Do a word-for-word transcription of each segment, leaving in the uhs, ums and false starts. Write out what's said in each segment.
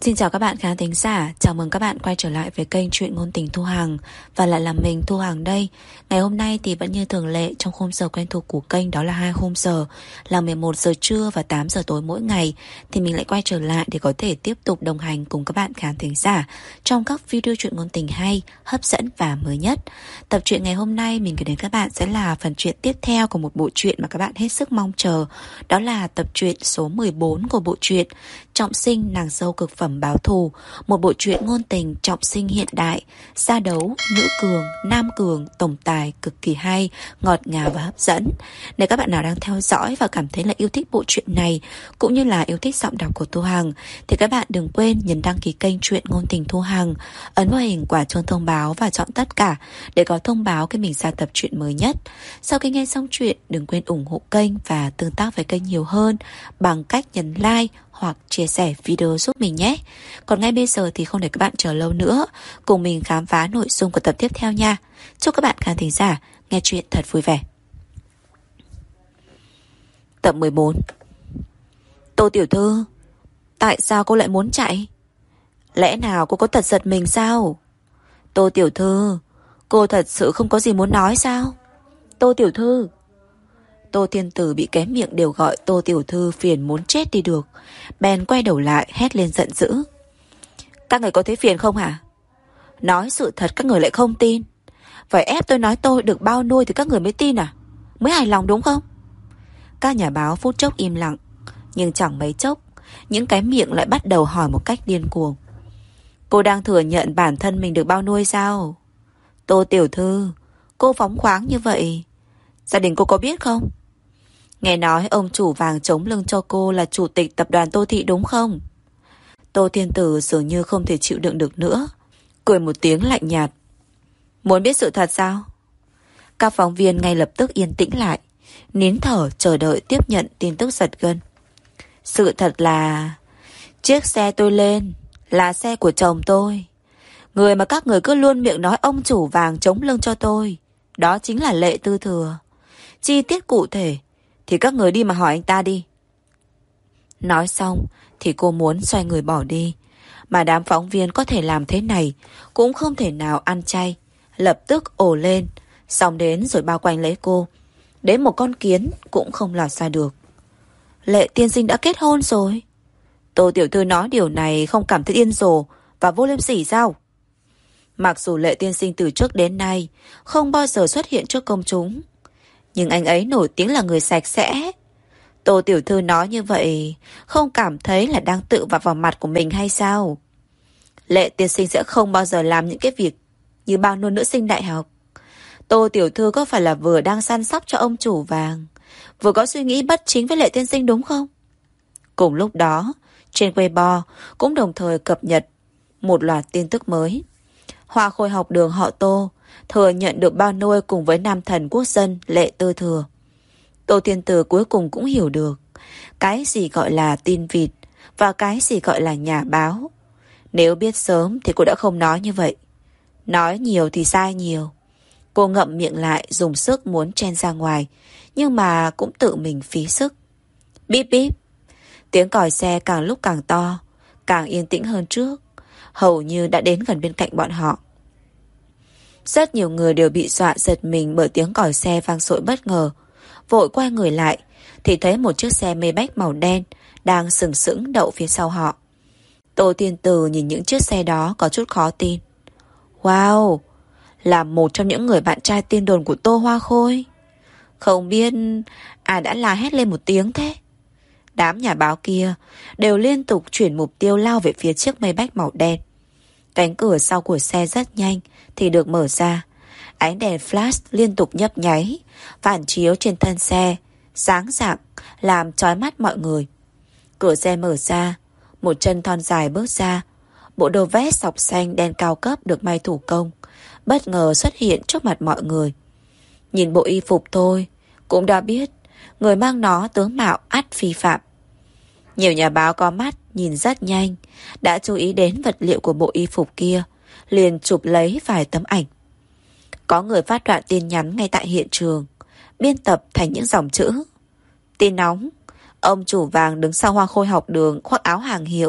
Xin chào các bạn khán thính giả, chào mừng các bạn quay trở lại với kênh Truyện Ngôn Tình Thu Hằng. Và lại là mình Thu Hằng đây. Ngày hôm nay thì vẫn như thường lệ trong khung giờ quen thuộc của kênh, đó là hai khung giờ là mười một giờ trưa và tám giờ tối mỗi ngày. Thì mình lại quay trở lại để có thể tiếp tục đồng hành cùng các bạn khán thính giả trong các video truyện ngôn tình hay, hấp dẫn và mới nhất. Tập truyện ngày hôm nay mình gửi đến các bạn sẽ là phần truyện tiếp theo của một bộ truyện mà các bạn hết sức mong chờ. Đó là tập truyện số mười bốn của bộ truyện Trọng Sinh Nàng Dâu Cực Phẩm Báo Thù. Một bộ truyện ngôn tình trọng sinh hiện đại, gia đấu, nữ cường, nam cường, tổng tài cực kỳ hay, ngọt ngào và hấp dẫn. Nếu các bạn nào đang theo dõi và cảm thấy là yêu thích bộ truyện này, cũng như là yêu thích giọng đọc của Thu Hằng, thì các bạn đừng quên nhấn đăng ký kênh Truyện Ngôn Tình Thu Hằng, ấn vào hình quả chuông thông báo và chọn tất cả để có thông báo khi mình ra tập truyện mới nhất. Sau khi nghe xong truyện, đừng quên ủng hộ kênh và tương tác với kênh nhiều hơn bằng cách nhấn like hoặc chia sẻ video giúp mình nhé. Còn ngay bây giờ thì không để các bạn chờ lâu nữa, cùng mình khám phá nội dung của tập tiếp theo nha. Chúc các bạn khán thính giả nghe chuyện thật vui vẻ. Tập mười bốn. Tô tiểu thư, tại sao cô lại muốn chạy? Lẽ nào cô có tật giật mình sao? Tô tiểu thư, cô thật sự không có gì muốn nói sao? Tô tiểu thư. Tô Thiên Tử bị cái miệng đều gọi Tô tiểu thư phiền muốn chết đi được, bèn quay đầu lại hét lên giận dữ. Các người có thấy phiền không hả? Nói sự thật các người lại không tin. Phải ép tôi nói tôi được bao nuôi thì các người mới tin à? Mới hài lòng đúng không? Các nhà báo phút chốc im lặng, nhưng chẳng mấy chốc những cái miệng lại bắt đầu hỏi một cách điên cuồng. Cô đang thừa nhận bản thân mình được bao nuôi sao? Tô tiểu thư, cô phóng khoáng như vậy, gia đình cô có biết không? Nghe nói ông chủ vàng chống lưng cho cô là chủ tịch tập đoàn Tô Thị đúng không? Tô Thiên Tử dường như không thể chịu đựng được nữa, cười một tiếng lạnh nhạt. Muốn biết sự thật sao? Các phóng viên ngay lập tức yên tĩnh lại, nín thở chờ đợi tiếp nhận tin tức giật gân. Sự thật là chiếc xe tôi lên là xe của chồng tôi. Người mà các người cứ luôn miệng nói ông chủ vàng chống lưng cho tôi, đó chính là Lệ Tư Thừa. Chi tiết cụ thể thì các người đi mà hỏi anh ta đi. Nói xong thì cô muốn xoay người bỏ đi, mà đám phóng viên có thể làm thế này cũng không thể nào ăn chay, lập tức ồ lên, xong đến rồi bao quanh lấy cô, đến một con kiến cũng không lọt ra được. Lệ tiên sinh đã kết hôn rồi. Tô tiểu thư nói điều này không cảm thấy điên rồ và vô liêm sỉ sao? Mặc dù Lệ tiên sinh từ trước đến nay không bao giờ xuất hiện trước công chúng, nhưng anh ấy nổi tiếng là người sạch sẽ. Tô tiểu thư nói như vậy không cảm thấy là đang tự vạ vào mặt của mình hay sao? Lệ tiên sinh sẽ không bao giờ làm những cái việc như bao nuôi nữ sinh đại học. Tô tiểu thư có phải là vừa đang săn sóc cho ông chủ vàng, vừa có suy nghĩ bất chính với Lệ tiên sinh đúng không? Cùng lúc đó, trên Weibo cũng đồng thời cập nhật một loạt tin tức mới. Hoa Khôi học đường họ Tô thừa nhận được bao nuôi cùng với nam thần quốc dân Lệ Tư Thừa. Tô Thiên Tử cuối cùng cũng hiểu được cái gì gọi là tin vịt và cái gì gọi là nhà báo. Nếu biết sớm thì cô đã không nói như vậy. Nói nhiều thì sai nhiều. Cô ngậm miệng lại, dùng sức muốn chen ra ngoài, nhưng mà cũng tự mình phí sức. Bíp bíp. Tiếng còi xe càng lúc càng to, càng yên tĩnh hơn trước, hầu như đã đến gần bên cạnh bọn họ. Rất nhiều người đều bị dọa giật mình bởi tiếng còi xe vang dội bất ngờ. Vội quay người lại thì thấy một chiếc xe Maybach màu đen đang sừng sững đậu phía sau họ. Tô Thiên Tử nhìn những chiếc xe đó có chút khó tin. Wow, là một trong những người bạn trai tin đồn của Tô Hoa Khôi. Không biết ai đã la hét lên một tiếng thế. Đám nhà báo kia đều liên tục chuyển mục tiêu lao về phía chiếc Maybach màu đen. Cánh cửa sau của xe rất nhanh thì được mở ra. Ánh đèn flash liên tục nhấp nháy, phản chiếu trên thân xe, sáng rạng, làm chói mắt mọi người. Cửa xe mở ra, một chân thon dài bước ra. Bộ đồ vest sọc xanh đen cao cấp được may thủ công, bất ngờ xuất hiện trước mặt mọi người. Nhìn bộ y phục thôi, cũng đã biết người mang nó tướng mạo ắt phi phạm. Nhiều nhà báo có mắt nhìn rất nhanh, đã chú ý đến vật liệu của bộ y phục kia, liền chụp lấy vài tấm ảnh. Có người phát đoạn tin nhắn ngay tại hiện trường, biên tập thành những dòng chữ. Tin nóng, ông chủ vàng đứng sau Hoa Khôi học đường khoác áo hàng hiệu,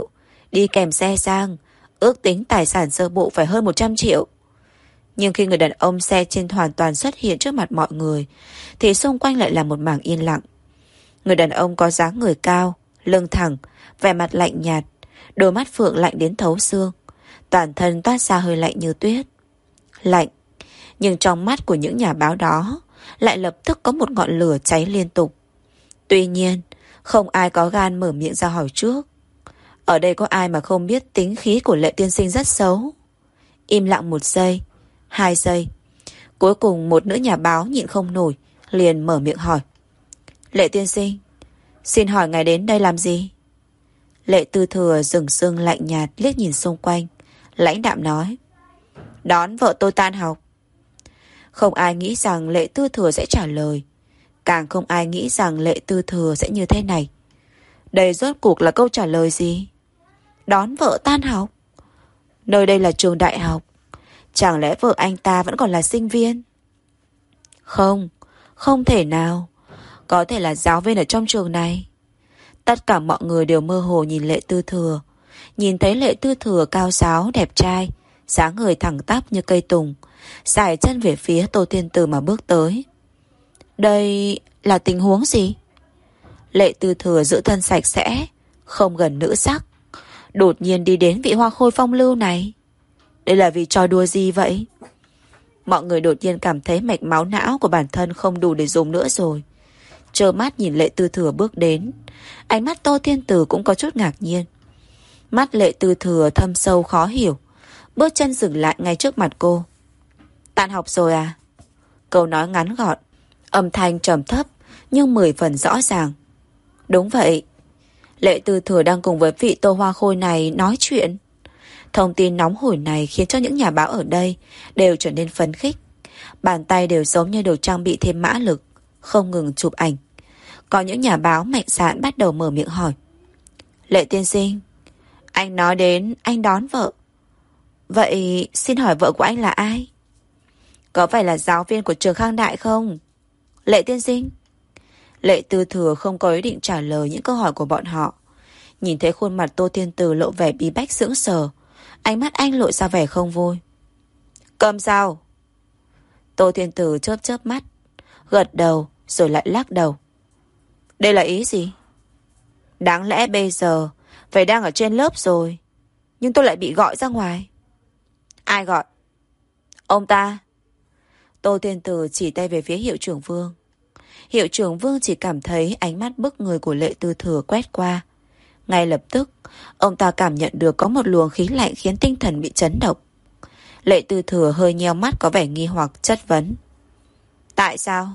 đi kèm xe sang, ước tính tài sản sơ bộ phải hơn một trăm triệu. Nhưng khi người đàn ông xe trên hoàn toàn xuất hiện trước mặt mọi người, thì xung quanh lại là một mảng yên lặng. Người đàn ông có dáng người cao, lưng thẳng, vẻ mặt lạnh nhạt, đôi mắt phượng lạnh đến thấu xương, toàn thân toát ra hơi lạnh như tuyết. Lạnh, nhưng trong mắt của những nhà báo đó lại lập tức có một ngọn lửa cháy liên tục. Tuy nhiên, không ai có gan mở miệng ra hỏi trước. Ở đây có ai mà không biết tính khí của Lệ tiên sinh rất xấu. Im lặng một giây, hai giây. Cuối cùng một nữ nhà báo nhịn không nổi, liền mở miệng hỏi. Lệ tiên sinh, xin hỏi ngài đến đây làm gì? Lệ Tư Thừa dừng sưng lạnh nhạt liếc nhìn xung quanh, lãnh đạm nói. Đón vợ tôi tan học. Không ai nghĩ rằng Lệ Tư Thừa sẽ trả lời. Càng không ai nghĩ rằng Lệ Tư Thừa sẽ như thế này. Đây rốt cuộc là câu trả lời gì? Đón vợ tan học? Nơi đây là trường đại học. Chẳng lẽ vợ anh ta vẫn còn là sinh viên? Không, không thể nào. Có thể là giáo viên ở trong trường này. Tất cả mọi người đều mơ hồ nhìn Lệ Tư Thừa. Nhìn thấy Lệ Tư Thừa cao ráo, đẹp trai, dáng người thẳng tắp như cây tùng, sải chân về phía Tô Thiên Tử mà bước tới. Đây là tình huống gì? Lệ Tư Thừa giữ thân sạch sẽ, không gần nữ sắc, đột nhiên đi đến vị hoa khôi phong lưu này. Đây là vì trò đùa gì vậy? Mọi người đột nhiên cảm thấy mạch máu não của bản thân không đủ để dùng nữa rồi. Trơ mắt nhìn Lệ Tư Thừa bước đến. Ánh mắt Tô Thiên Tử cũng có chút ngạc nhiên. Mắt Lệ Tư Thừa thâm sâu khó hiểu, bước chân dừng lại ngay trước mặt cô. Tan học rồi à? Câu nói ngắn gọn, âm thanh trầm thấp nhưng mười phần rõ ràng. Đúng vậy. Lệ Tư Thừa đang cùng với vị Tô Hoa Khôi này nói chuyện. Thông tin nóng hổi này khiến cho những nhà báo ở đây đều trở nên phấn khích. Bàn tay đều giống như được trang bị thêm mã lực, không ngừng chụp ảnh. Có những nhà báo mạnh dạn bắt đầu mở miệng hỏi. Lệ tiên sinh, anh nói đến anh đón vợ. Vậy xin hỏi vợ của anh là ai? Có phải là giáo viên của trường Khang Đại không? Lệ tiên sinh. Lệ Tư Thừa không có ý định trả lời những câu hỏi của bọn họ. Nhìn thấy khuôn mặt Tô Thiên Từ lộ vẻ bí bách sững sờ, ánh mắt anh lộ ra vẻ không vui. Cầm sao? Tô Thiên Từ chớp chớp mắt, gật đầu rồi lại lắc đầu. Đây là ý gì? Đáng lẽ bây giờ phải đang ở trên lớp rồi, nhưng tôi lại bị gọi ra ngoài. Ai gọi? Ông ta. Tô Thiên Từ chỉ tay về phía hiệu trưởng Vương. Hiệu trưởng Vương chỉ cảm thấy ánh mắt bức người của Lệ Tư Thừa quét qua. Ngay lập tức, ông ta cảm nhận được có một luồng khí lạnh khiến tinh thần bị chấn động. Lệ Tư Thừa hơi nheo mắt có vẻ nghi hoặc chất vấn. Tại sao?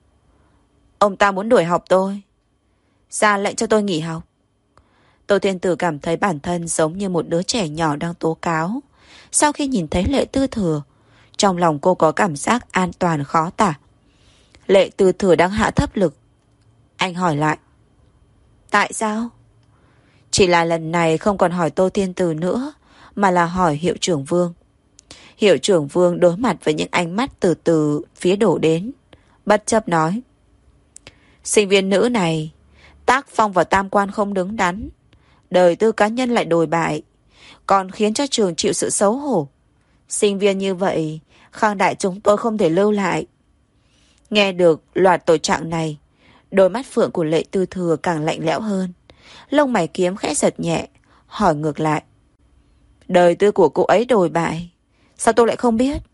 Ông ta muốn đuổi học tôi. Ra lệnh cho tôi nghỉ học. Tô Thiên Tử cảm thấy bản thân giống như một đứa trẻ nhỏ đang tố cáo. Sau khi nhìn thấy Lệ Tư Thừa, trong lòng cô có cảm giác an toàn khó tả. Lệ Tư Thừa đang hạ thấp lực. Anh hỏi lại. Tại sao? Chỉ là lần này không còn hỏi Tô Thiên Tử nữa, mà là hỏi hiệu trưởng Vương. Hiệu trưởng Vương đối mặt với những ánh mắt từ từ phía đổ đến, bất chấp nói. Sinh viên nữ này tác phong và tam quan không đứng đắn, đời tư cá nhân lại đồi bại, còn khiến cho trường chịu sự xấu hổ. Sinh viên như vậy Khang Đại chúng tôi không thể lưu lại. Nghe được loạt tội trạng này, đôi mắt phượng của Lệ Tư Thừa càng lạnh lẽo hơn. Lông mày kiếm khẽ giật nhẹ, hỏi ngược lại. Đời tư của cô ấy đồi bại, sao tôi lại không biết?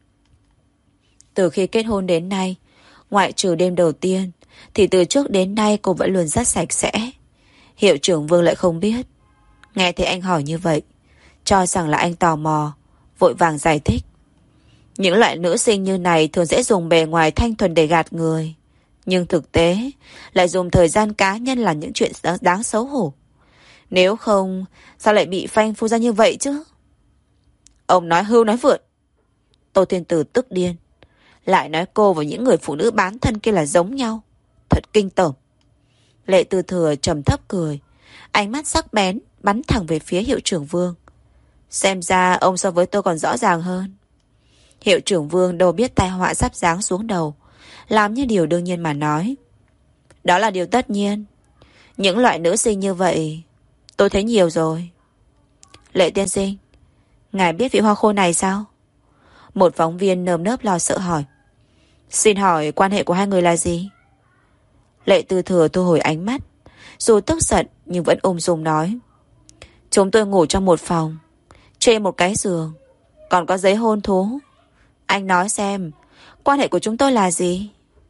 Từ khi kết hôn đến nay, ngoại trừ đêm đầu tiên, thì từ trước đến nay cô vẫn luôn rất sạch sẽ. Hiệu trưởng Vương lại không biết. Nghe thấy anh hỏi như vậy, cho rằng là anh tò mò, vội vàng giải thích. Những loại nữ sinh như này thường dễ dùng bề ngoài thanh thuần để gạt người, nhưng thực tế lại dùng thời gian cá nhân làm những chuyện đáng xấu hổ. Nếu không, sao lại bị phanh phu ra như vậy chứ? Ông nói hưu nói vượn. Tô Thiên Tử tức điên. Lại nói cô và những người phụ nữ bán thân kia là giống nhau. Thật kinh tởm. Lệ Tư Thừa trầm thấp cười, ánh mắt sắc bén bắn thẳng về phía hiệu trưởng Vương. Xem ra ông so với tôi còn rõ ràng hơn. Hiệu trưởng Vương đâu biết tai họa sắp giáng xuống đầu, làm như điều đương nhiên mà nói. Đó là điều tất nhiên. Những loại nữ sinh như vậy tôi thấy nhiều rồi. Lệ tiên sinh, ngài biết vị hoa khôi này sao? Một phóng viên nơm nớp lo sợ hỏi. Xin hỏi quan hệ của hai người là gì? Lệ Tư Thừa thu hồi ánh mắt, dù tức giận nhưng vẫn ung dung nói. Chúng tôi ngủ trong một phòng, trên một cái giường, còn có giấy hôn thú. Anh nói xem, quan hệ của chúng tôi là gì?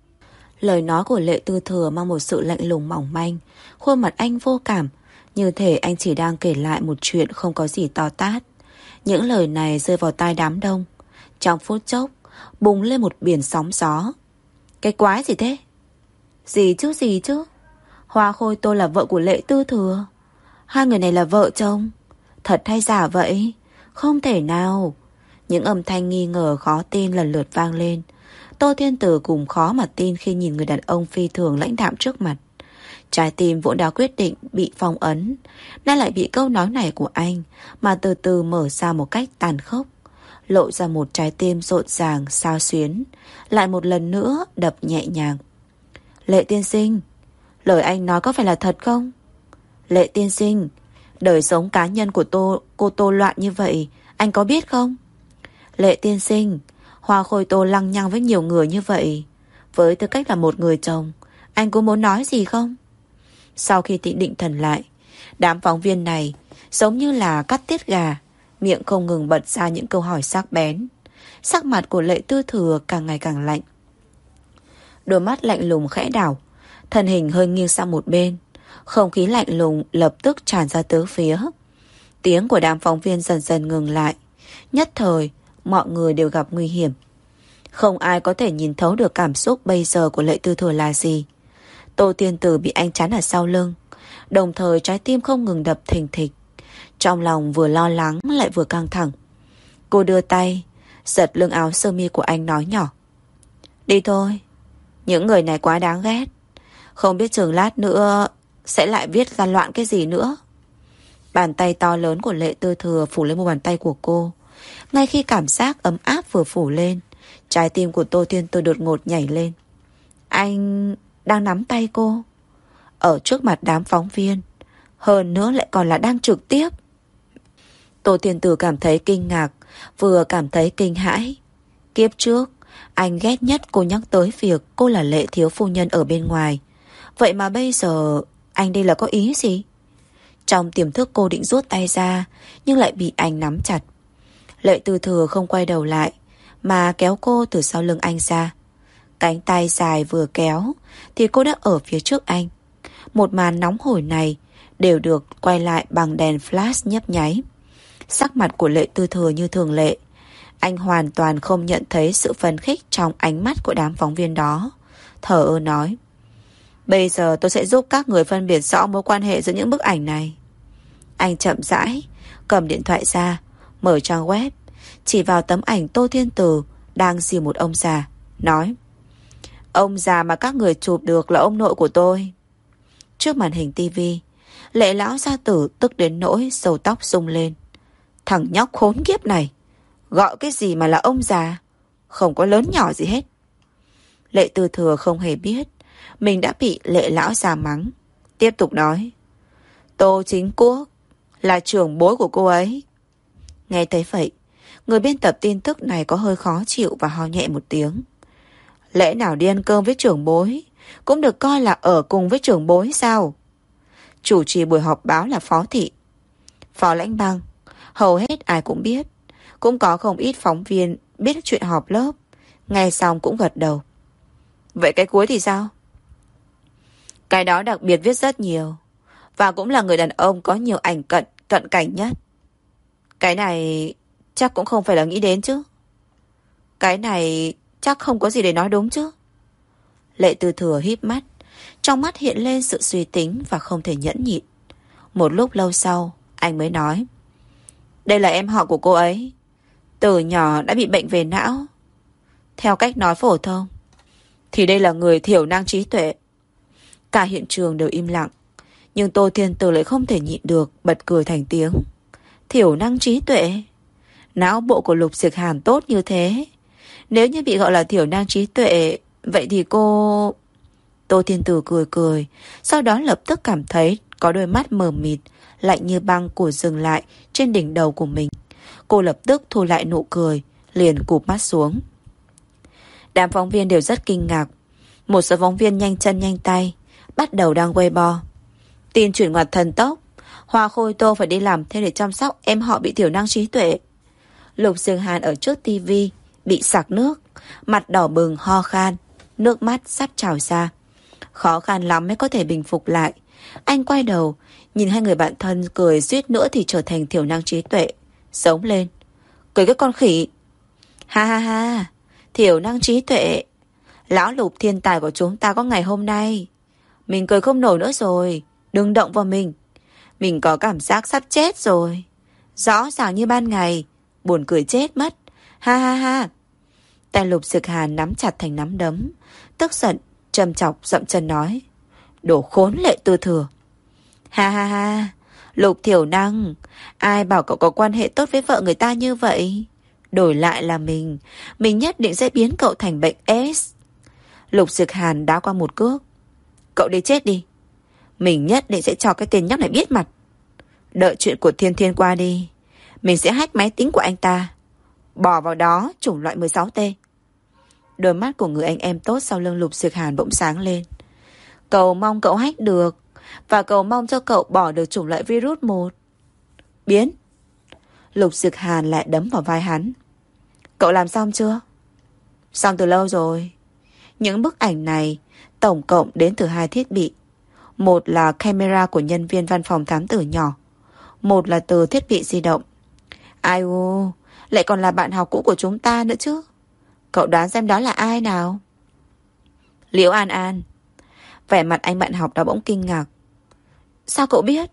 Lời nói của Lệ Tư Thừa mang một sự lạnh lùng mỏng manh. Khuôn mặt anh vô cảm, như thể anh chỉ đang kể lại một chuyện không có gì to tát. Những lời này rơi vào tai đám đông. Trong phút chốc bùng lên một biển sóng gió. Cái quái gì thế? Gì chứ gì chứ? Hoa khôi tôi là vợ của Lệ Tư Thừa. Hai người này là vợ chồng. Thật hay giả vậy? Không thể nào. Những âm thanh nghi ngờ khó tin lần lượt vang lên. Tô Thiên Tử cũng khó mà tin khi nhìn người đàn ông phi thường lãnh đạm trước mặt. Trái tim vốn đã quyết định bị phong ấn, nay lại bị câu nói này của anh mà từ từ mở ra một cách tàn khốc, lộ ra một trái tim rộn ràng xao xuyến, lại một lần nữa đập nhẹ nhàng. Lệ tiên sinh, lời anh nói có phải là thật không? Lệ tiên sinh, đời sống cá nhân của tô, cô Tô loạn như vậy, anh có biết không? Lệ tiên sinh, Hoa khôi Tô lăng nhăng với nhiều người như vậy, với tư cách là một người chồng, anh có muốn nói gì không? Sau khi tĩnh định thần lại, đám phóng viên này giống như là cắt tiết gà, miệng không ngừng bật ra những câu hỏi sắc bén. Sắc mặt của Lệ Tư Thừa càng ngày càng lạnh. Đôi mắt lạnh lùng khẽ đảo, thân hình hơi nghiêng sang một bên. Không khí lạnh lùng lập tức tràn ra tứ phía. Tiếng của đám phóng viên dần dần ngừng lại. Nhất thời, mọi người đều gặp nguy hiểm. Không ai có thể nhìn thấu được cảm xúc bây giờ của Lệ Tư Thừa là gì. Tô Tiên Tử bị anh chắn ở sau lưng, đồng thời trái tim không ngừng đập thình thịch. Trong lòng vừa lo lắng lại vừa căng thẳng. Cô đưa tay giật lưng áo sơ mi của anh, nói nhỏ. Đi thôi, những người này quá đáng ghét. Không biết chừng lát nữa sẽ lại viết ra loạn cái gì nữa. Bàn tay to lớn của Lệ Tư Thừa phủ lên một bàn tay của cô. Ngay khi cảm giác ấm áp vừa phủ lên, trái tim của Tô Thiên Tử đột ngột nhảy lên. Anh đang nắm tay cô ở trước mặt đám phóng viên, hơn nữa lại còn là đang trực tiếp. Tô Thiên Tử cảm thấy kinh ngạc, vừa cảm thấy kinh hãi. Kiếp trước anh ghét nhất cô nhắc tới việc cô là Lệ thiếu phu nhân ở bên ngoài. Vậy mà bây giờ anh đây là có ý gì? Trong tiềm thức cô định rút tay ra, nhưng lại bị anh nắm chặt. Lệ Tư Thừa không quay đầu lại, mà kéo cô từ sau lưng anh ra. Cánh tay dài vừa kéo thì cô đã ở phía trước anh. Một màn nóng hổi này đều được quay lại bằng đèn flash nhấp nháy. Sắc mặt của Lệ Tư Thừa như thường lệ. Anh hoàn toàn không nhận thấy sự phấn khích trong ánh mắt của đám phóng viên đó. Thở ơ nói. Bây giờ tôi sẽ giúp các người phân biệt rõ mối quan hệ giữa những bức ảnh này. Anh chậm rãi cầm điện thoại ra, mở trang web, chỉ vào tấm ảnh Tô Thiên Tử đang dìu một ông già, nói. Ông già mà các người chụp được là ông nội của tôi. Trước màn hình tivi, Lệ lão gia tử tức đến nỗi sầu tóc rung lên. Thằng nhóc khốn kiếp này, gọi cái gì mà là ông già, không có lớn nhỏ gì hết. Lệ Tư Thừa không hề biết mình đã bị Lệ lão già mắng. Tiếp tục nói. Tô Chính Quốc là trưởng bối của cô ấy. Nghe thấy vậy, người biên tập tin tức này có hơi khó chịu và ho nhẹ một tiếng. Lẽ nào đi ăn cơm với trưởng bối cũng được coi là ở cùng với trưởng bối sao? Chủ trì buổi họp báo là Phó Thị, Phó Lãnh Băng, hầu hết ai cũng biết. Cũng có không ít phóng viên biết chuyện họp lớp, nghe xong cũng gật đầu. Vậy cái cuối thì sao? Cái đó đặc biệt viết rất nhiều, và cũng là người đàn ông có nhiều ảnh cận cận cảnh nhất. Cái này chắc cũng không phải là nghĩ đến chứ. Cái này chắc không có gì để nói đúng chứ. Lệ Tư Thừa híp mắt, trong mắt hiện lên sự suy tính và không thể nhẫn nhịn. Một lúc lâu sau, anh mới nói. Đây là em họ của cô ấy, từ nhỏ đã bị bệnh về não. Theo cách nói phổ thông thì đây là người thiểu năng trí tuệ. Cả hiện trường đều im lặng, nhưng Tô Thiên Tử lại không thể nhịn được, bật cười thành tiếng. Thiểu năng trí tuệ? Não bộ của Lục Diệc Hàn tốt như thế, nếu như bị gọi là thiểu năng trí tuệ, vậy thì cô... Tô Thiên Tử cười cười, sau đó lập tức cảm thấy có đôi mắt mờ mịt lạnh như băng của dừng lại trên đỉnh đầu của mình. Cô lập tức thu lại nụ cười, liền cụp mắt xuống. Đám phóng viên đều rất kinh ngạc. Một số phóng viên nhanh chân nhanh tay, bắt đầu đăng Weibo. Tin chuyển ngoặt thần tốc, Hoa Khôi Tô phải đi làm thêm để chăm sóc em họ bị thiểu năng trí tuệ. Lục Sương Hàn ở trước tivi bị sặc nước, mặt đỏ bừng ho khan, nước mắt sắp trào ra. Khó khăn lắm mới có thể bình phục lại. Anh quay đầu, nhìn hai người bạn thân cười suýt nữa thì trở thành thiểu năng trí tuệ. Sống lên. Cười cái con khỉ. Ha ha ha, thiểu năng trí tuệ. Lão Lục thiên tài của chúng ta có ngày hôm nay. Mình cười không nổi nữa rồi. Đừng động vào mình. Mình có cảm giác sắp chết rồi. Rõ ràng như ban ngày. Buồn cười chết mất. Ha ha ha. Tay Lục Sực Hàn nắm chặt thành nắm đấm, tức giận, trầm chọc dậm chân nói. Đồ khốn Lệ Tư Thừa. Ha ha ha. Lục thiểu năng, ai bảo cậu có quan hệ tốt với vợ người ta như vậy? Đổi lại là mình, mình nhất định sẽ biến cậu thành bệnh S. Lục Sực Hàn đá qua một cước. Cậu đi chết đi. Mình nhất định sẽ cho cái tên nhóc này biết mặt. Đợi chuyện của Thiên Thiên qua đi, mình sẽ hack máy tính của anh ta, bỏ vào đó chủng loại mười sáu T. Đôi mắt của người anh em tốt sau lưng Lục Sực Hàn bỗng sáng lên. Cầu mong cậu hack được, và cầu mong cho cậu bỏ được chủng loại virus một. Biến. Lục Sực Hàn lại đấm vào vai hắn. Cậu làm xong chưa? Xong từ lâu rồi. Những bức ảnh này tổng cộng đến từ hai thiết bị. Một là camera của nhân viên văn phòng thám tử nhỏ, một là từ thiết bị di động. Ai u, lại còn là bạn học cũ của chúng ta nữa chứ. Cậu đoán xem đó là ai nào? Liễu An An. Vẻ mặt anh bạn học đó bỗng kinh ngạc. Sao cậu biết?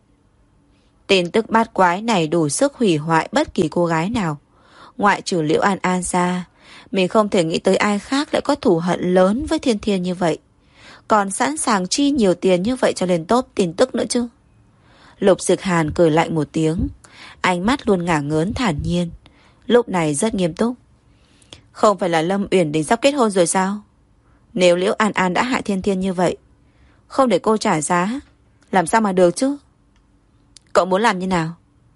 Tin tức bát quái này đủ sức hủy hoại bất kỳ cô gái nào. Ngoại trừ Liễu An An ra, mình không thể nghĩ tới ai khác lại có thù hận lớn với Thiên Thiên như vậy, còn sẵn sàng chi nhiều tiền như vậy cho lên top tin tức nữa chứ. Lục Sực Hàn cười lạnh một tiếng, ánh mắt luôn ngả ngớn thản nhiên, lúc này rất nghiêm túc. Không phải là Lâm Uyển Đình sắp kết hôn rồi sao? Nếu Liễu An An đã hại Thiên Thiên như vậy, không để cô trả giá, làm sao mà được chứ? Cậu muốn làm như nào?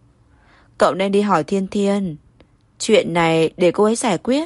Cậu nên đi hỏi Thiên Thiên. Chuyện này để cô ấy giải quyết.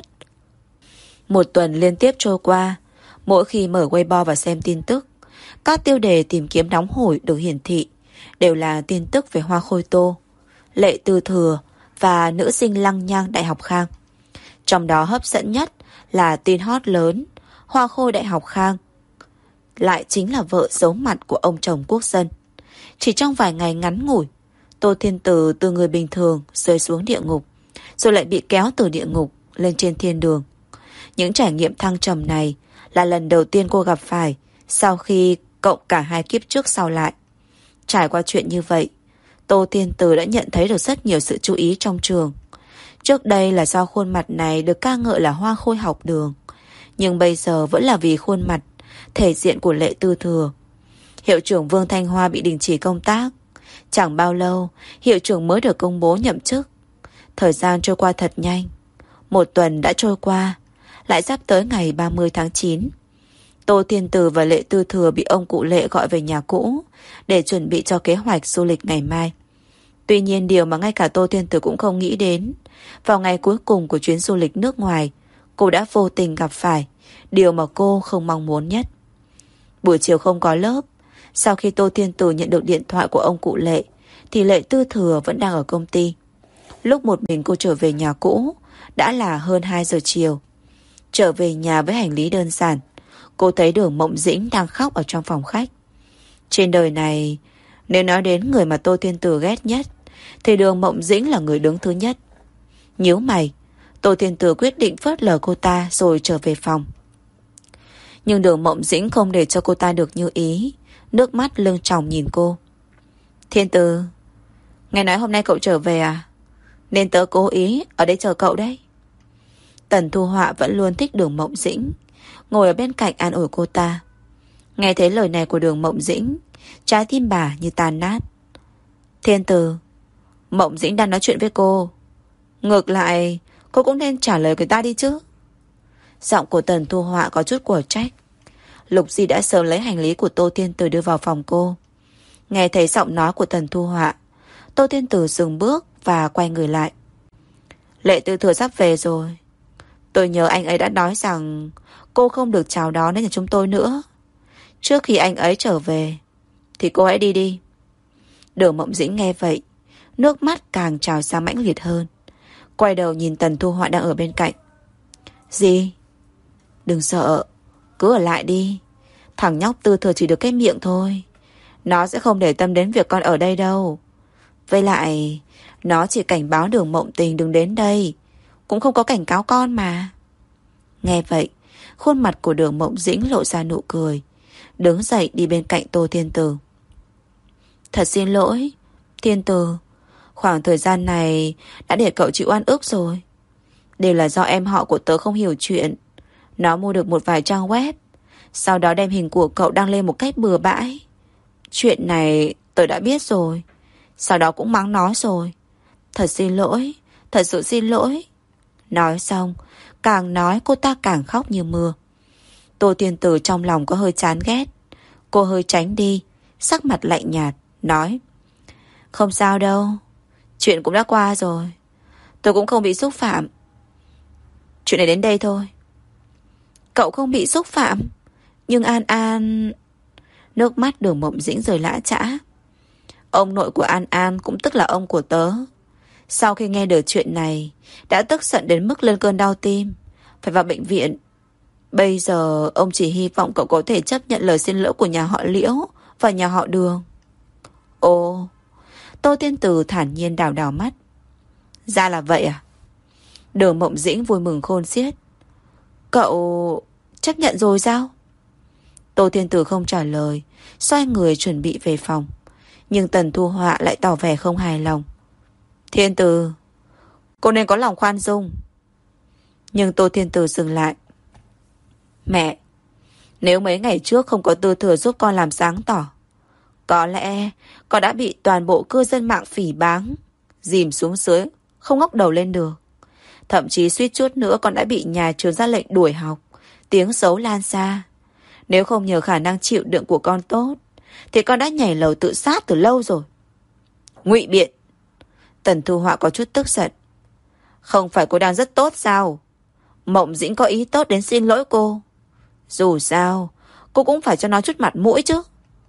Một tuần liên tiếp trôi qua, mỗi khi mở Weibo và xem tin tức, các tiêu đề tìm kiếm nóng hổi được hiển thị đều là tin tức về Hoa Khôi Tô, Lệ Tư Thừa và nữ sinh lăng nhang Đại học Khang. Trong đó hấp dẫn nhất là tin hot lớn Hoa Khôi Đại học Khang lại chính là vợ giấu mặt của ông chồng quốc dân. Chỉ trong vài ngày ngắn ngủi, Tô Thiên Từ từ người bình thường rơi xuống địa ngục, rồi lại bị kéo từ địa ngục lên trên thiên đường. Những trải nghiệm thăng trầm này là lần đầu tiên cô gặp phải sau khi cộng cả hai kiếp trước sau lại. Trải qua chuyện như vậy, Tô Thiên Từ đã nhận thấy được rất nhiều sự chú ý trong trường. Trước đây là do khuôn mặt này được ca ngợi là hoa khôi học đường, nhưng bây giờ vẫn là vì khuôn mặt, thể diện của Lệ Tư Thừa. Hiệu trưởng Vương Thanh Hoa bị đình chỉ công tác. Chẳng bao lâu, hiệu trưởng mới được công bố nhậm chức. Thời gian trôi qua thật nhanh. Một tuần đã trôi qua, lại sắp tới ngày ba mươi tháng chín. Tô Thiên Từ và Lệ Tư Thừa bị ông cụ Lệ gọi về nhà cũ để chuẩn bị cho kế hoạch du lịch ngày mai. Tuy nhiên điều mà ngay cả Tô Thiên Từ cũng không nghĩ đến, vào ngày cuối cùng của chuyến du lịch nước ngoài, cô đã vô tình gặp phải điều mà cô không mong muốn nhất. Buổi chiều không có lớp. Sau khi Tô Thiên Từ nhận được điện thoại của ông cụ Lệ, thì Lệ Tư Thừa vẫn đang ở công ty. Lúc một mình cô trở về nhà cũ đã là hơn hai giờ chiều. Trở về nhà với hành lý đơn giản, cô thấy Đường Mộng Dĩnh đang khóc ở trong phòng khách. Trên đời này, nếu nói đến người mà Tô Thiên Từ ghét nhất, thì Đường Mộng Dĩnh là người đứng thứ nhất. Nhíu mày, Tô Thiên Từ quyết định phớt lờ cô ta rồi trở về phòng. Nhưng Đường Mộng Dĩnh không để cho cô ta được như ý, nước mắt lưng tròng nhìn cô. Thiên Từ, nghe nói hôm nay cậu trở về à? Nên tớ cố ý ở đây chờ cậu đấy. Tần Thu Họa vẫn luôn thích Đường Mộng Dĩnh, ngồi ở bên cạnh an ủi cô ta. Nghe thấy lời này của Đường Mộng Dĩnh, trái tim bà như tan nát. Thiên Từ, Mộng Dĩnh đang nói chuyện với cô. Ngược lại, cô cũng nên trả lời người ta đi chứ. Giọng của Tần Thu Họa có chút của trách. Lục Di đã sớm lấy hành lý của Tô Thiên Từ đưa vào phòng cô. Nghe thấy giọng nói của Tần Thu Họa, Tô Thiên Tử dừng bước và quay người lại. Lệ Tư Thừa sắp về rồi. Tôi nhớ anh ấy đã nói rằng cô không được chào đón đến nhà chúng tôi nữa. Trước khi anh ấy trở về thì cô hãy đi đi. Đường Mộng Dĩnh nghe vậy, nước mắt càng trào ra mãnh liệt hơn. Quay đầu nhìn Tần Thu Họa đang ở bên cạnh. Gì? Đừng sợ, cứ ở lại đi. Thằng nhóc Tư Thừa chỉ được cái miệng thôi. Nó sẽ không để tâm đến việc con ở đây đâu. Với lại, nó chỉ cảnh báo Đường Mộng Tình đừng đến đây, cũng không có cảnh cáo con mà. Nghe vậy, khuôn mặt của Đường Mộng Dĩnh lộ ra nụ cười, đứng dậy đi bên cạnh Tô Thiên Tử. Thật xin lỗi, Thiên Tử. Khoảng thời gian này đã để cậu chịu oan ức rồi. Đều là do em họ của tớ không hiểu chuyện. Nó mua được một vài trang web, sau đó đem hình của cậu đăng lên một cách bừa bãi. Chuyện này tớ đã biết rồi, sau đó cũng mắng nó rồi. Thật xin lỗi, thật sự xin lỗi. Nói xong, càng nói cô ta càng khóc như mưa. Tô Thiên Tử trong lòng có hơi chán ghét. Cô hơi tránh đi, sắc mặt lạnh nhạt, nói: Không sao đâu, chuyện cũng đã qua rồi. Tôi cũng không bị xúc phạm. Chuyện này đến đây thôi. Cậu không bị xúc phạm, nhưng An An... Nước mắt Đường Mộng Dĩnh rơi lã chã. Ông nội của An An cũng tức là ông của tớ, sau khi nghe được chuyện này đã tức giận đến mức lên cơn đau tim, phải vào bệnh viện. Bây giờ ông chỉ hy vọng cậu có thể chấp nhận lời xin lỗi của nhà họ Liễu và nhà họ Đường. Ồ, Tô Thiên Tử thản nhiên đảo đảo mắt. Ra là vậy à? Đường Mộng Dĩnh vui mừng khôn xiết. Cậu chấp nhận rồi sao? Tô Thiên Tử không trả lời, xoay người chuẩn bị về phòng. Nhưng Tần Thu Họa lại tỏ vẻ không hài lòng. Thiên Tử, cô nên có lòng khoan dung. Nhưng Tô Thiên Tử dừng lại. Mẹ, nếu mấy ngày trước không có Tư Thừa giúp con làm sáng tỏ, có lẽ con đã bị toàn bộ cư dân mạng phỉ báng, dìm xuống dưới, không ngóc đầu lên được. Thậm chí suýt chút nữa con đã bị nhà trường ra lệnh đuổi học, tiếng xấu lan xa. Nếu không nhờ khả năng chịu đựng của con tốt, thì con đã nhảy lầu tự sát từ lâu rồi. Ngụy biện. Tần Thu Họa có chút tức giận. Không phải cô đang rất tốt sao? Mộng Dĩnh có ý tốt đến xin lỗi cô. Dù sao, cô cũng phải cho nó chút mặt mũi chứ.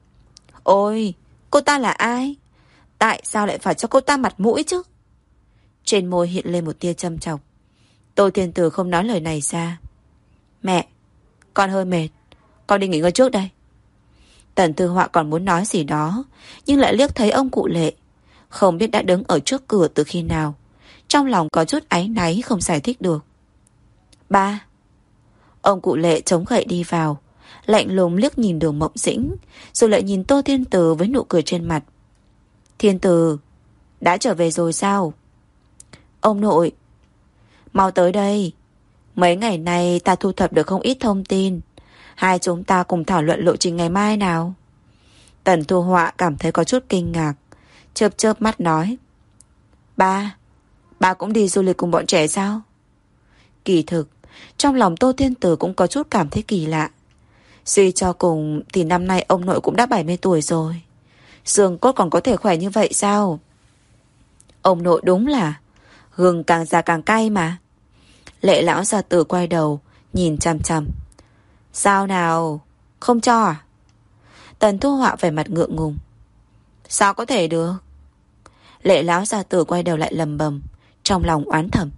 Ôi, cô ta là ai? Tại sao lại phải cho cô ta mặt mũi chứ? Trên môi hiện lên một tia châm chọc. Tô Thiên Tử không nói lời này ra. Mẹ, con hơi mệt, con đi nghỉ ngơi trước đây. Tần Thư Họa còn muốn nói gì đó, nhưng lại liếc thấy ông cụ Lệ, không biết đã đứng ở trước cửa từ khi nào. Trong lòng có chút áy náy không giải thích được. Ba. Ông cụ Lệ chống gậy đi vào, lạnh lùng liếc nhìn Đường Mộng Dĩnh, rồi lại nhìn Tô Thiên Tử với nụ cười trên mặt. Thiên Tử, đã trở về rồi sao? Ông nội, mau tới đây. Mấy ngày nay ta thu thập được không ít thông tin, hai chúng ta cùng thảo luận lộ trình ngày mai nào. Tần Thu Họa cảm thấy có chút kinh ngạc, chớp chớp mắt nói. Ba, ba cũng đi du lịch cùng bọn trẻ sao? Kỳ thực, trong lòng Tô Thiên Tử cũng có chút cảm thấy kỳ lạ. Suy cho cùng thì năm nay ông nội cũng đã bảy mươi tuổi rồi, xương cốt còn có thể khỏe như vậy sao? Ông nội đúng là gừng càng già càng cay mà. Lệ lão gia tử quay đầu nhìn chằm chằm. Sao nào, không cho à? Tần Thu Họa vẻ mặt ngượng ngùng. Sao có thể được? Lệ lão gia tử quay đầu lại lầm bầm, trong lòng oán thầm.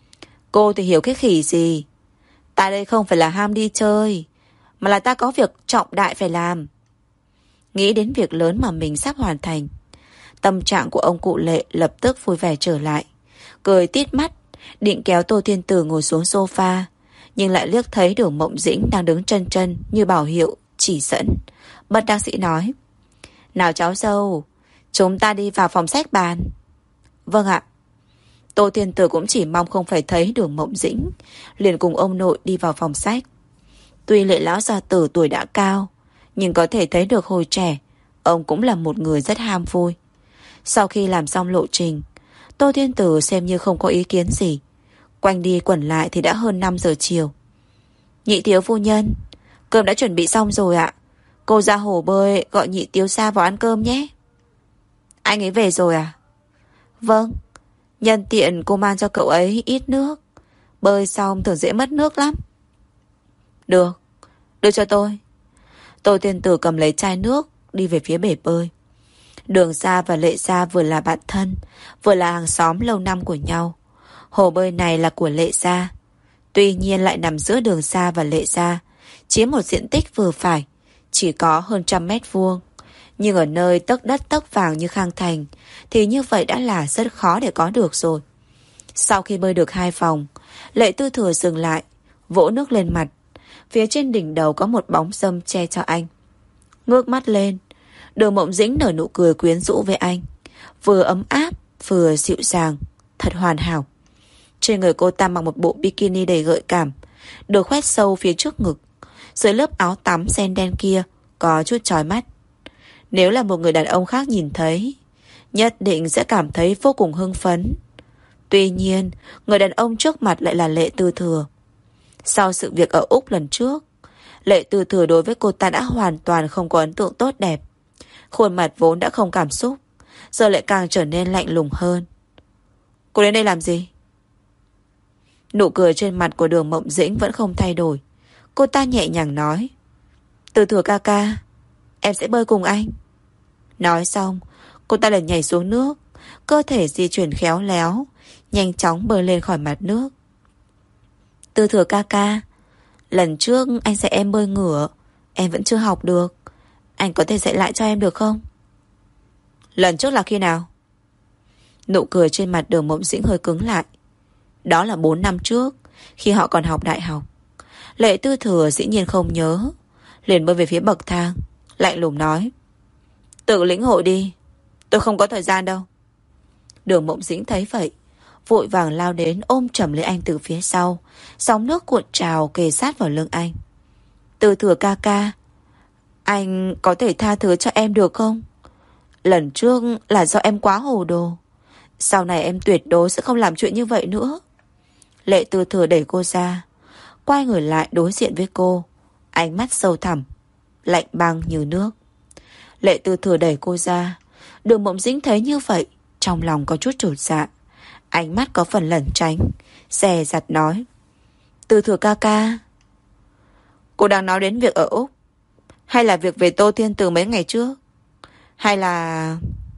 Cô thì hiểu cái khỉ gì? Ta đây không phải là ham đi chơi, mà là ta có việc trọng đại phải làm. Nghĩ đến việc lớn mà mình sắp hoàn thành, tâm trạng của ông cụ Lệ lập tức vui vẻ trở lại, cười tít mắt, định kéo Tô Thiên Tử ngồi xuống sofa, nhưng lại liếc thấy Đường Mộng Dĩnh đang đứng chân chân như bảo hiệu chỉ dẫn, bất đắc dĩ nói. Nào cháu dâu, chúng ta đi vào phòng sách bàn. Vâng ạ. Tô Thiên Tử cũng chỉ mong không phải thấy Đường Mộng Dĩnh, liền cùng ông nội đi vào phòng sách. Tuy Lệ lão gia tử tuổi đã cao, nhưng có thể thấy được hồi trẻ, ông cũng là một người rất ham vui. Sau khi làm xong lộ trình, Tô Thiên Tử xem như không có ý kiến gì. Quanh đi quẩn lại thì đã hơn năm giờ chiều. Nhị thiếu phu nhân, cơm đã chuẩn bị xong rồi ạ. Cô ra hồ bơi gọi nhị thiếu gia vào ăn cơm nhé. Anh ấy về rồi à? Vâng. Nhân tiện cô mang cho cậu ấy ít nước. Bơi xong thường dễ mất nước lắm. Được, đưa cho tôi. Tô Tiên Tử cầm lấy chai nước, đi về phía bể bơi. Đường Gia và Lệ Gia vừa là bạn thân, vừa là hàng xóm lâu năm của nhau. Hồ bơi này là của Lệ Gia, tuy nhiên lại nằm giữa Đường Gia và Lệ Gia, chiếm một diện tích vừa phải, chỉ có hơn trăm mét vuông. Nhưng ở nơi tấc đất tấc vàng như Khang Thành thì như vậy đã là rất khó để có được rồi. Sau khi bơi được hai vòng, Lệ Tư Thừa dừng lại, vỗ nước lên mặt. Phía trên đỉnh đầu có một bóng râm che cho anh. Ngước mắt lên, Đường Mộng Dĩnh nở nụ cười quyến rũ với anh, vừa ấm áp vừa dịu dàng, thật hoàn hảo. Trên người cô ta mặc một bộ bikini đầy gợi cảm, được khoét sâu phía trước ngực. Dưới lớp áo tắm sen đen kia có chút chói mắt. Nếu là một người đàn ông khác nhìn thấy, nhất định sẽ cảm thấy vô cùng hưng phấn. Tuy nhiên, người đàn ông trước mặt lại là Lệ Tư Thừa. Sau sự việc ở Úc lần trước, Lệ Tư Thừa đối với cô ta đã hoàn toàn không có ấn tượng tốt đẹp. Khuôn mặt vốn đã không cảm xúc, giờ lại càng trở nên lạnh lùng hơn. Cô đến đây làm gì? Nụ cười trên mặt của Đường Mộng Dĩnh vẫn không thay đổi. Cô ta nhẹ nhàng nói, Tư Thừa ca ca, em sẽ bơi cùng anh. Nói xong, cô ta liền nhảy xuống nước, cơ thể di chuyển khéo léo, nhanh chóng bơi lên khỏi mặt nước. Tư Thừa ca ca, lần trước anh dạy em bơi ngửa, em vẫn chưa học được. Anh có thể dạy lại cho em được không? Lần trước là khi nào? Nụ cười trên mặt Đường Mộng Dĩnh hơi cứng lại. Đó là bốn năm trước, khi họ còn học đại học. Lệ Tư Thừa dĩ nhiên không nhớ, liền bơi về phía bậc thang, lạnh lùng nói, tự lĩnh hội đi, tôi không có thời gian đâu. Đường Mộng Dĩnh thấy vậy, vội vàng lao đến ôm chầm lấy anh từ phía sau, sóng nước cuộn trào kề sát vào lưng anh. Tư Thừa ca ca, anh có thể tha thứ cho em được không? Lần trước là do em quá hồ đồ, sau này em tuyệt đối sẽ không làm chuyện như vậy nữa. Lệ Tư Thừa đẩy cô ra, quay người lại đối diện với cô, ánh mắt sâu thẳm, lạnh băng như nước. Lệ Tư Thừa đẩy cô ra, Đường Mộng Dĩnh thấy như vậy, trong lòng có chút chột dạ, ánh mắt có phần lẩn tránh, dè dặt nói, Tư Thừa ca ca. Cô đang nói đến việc ở Úc, hay là việc về Tô Thiên Từ mấy ngày trước, hay là...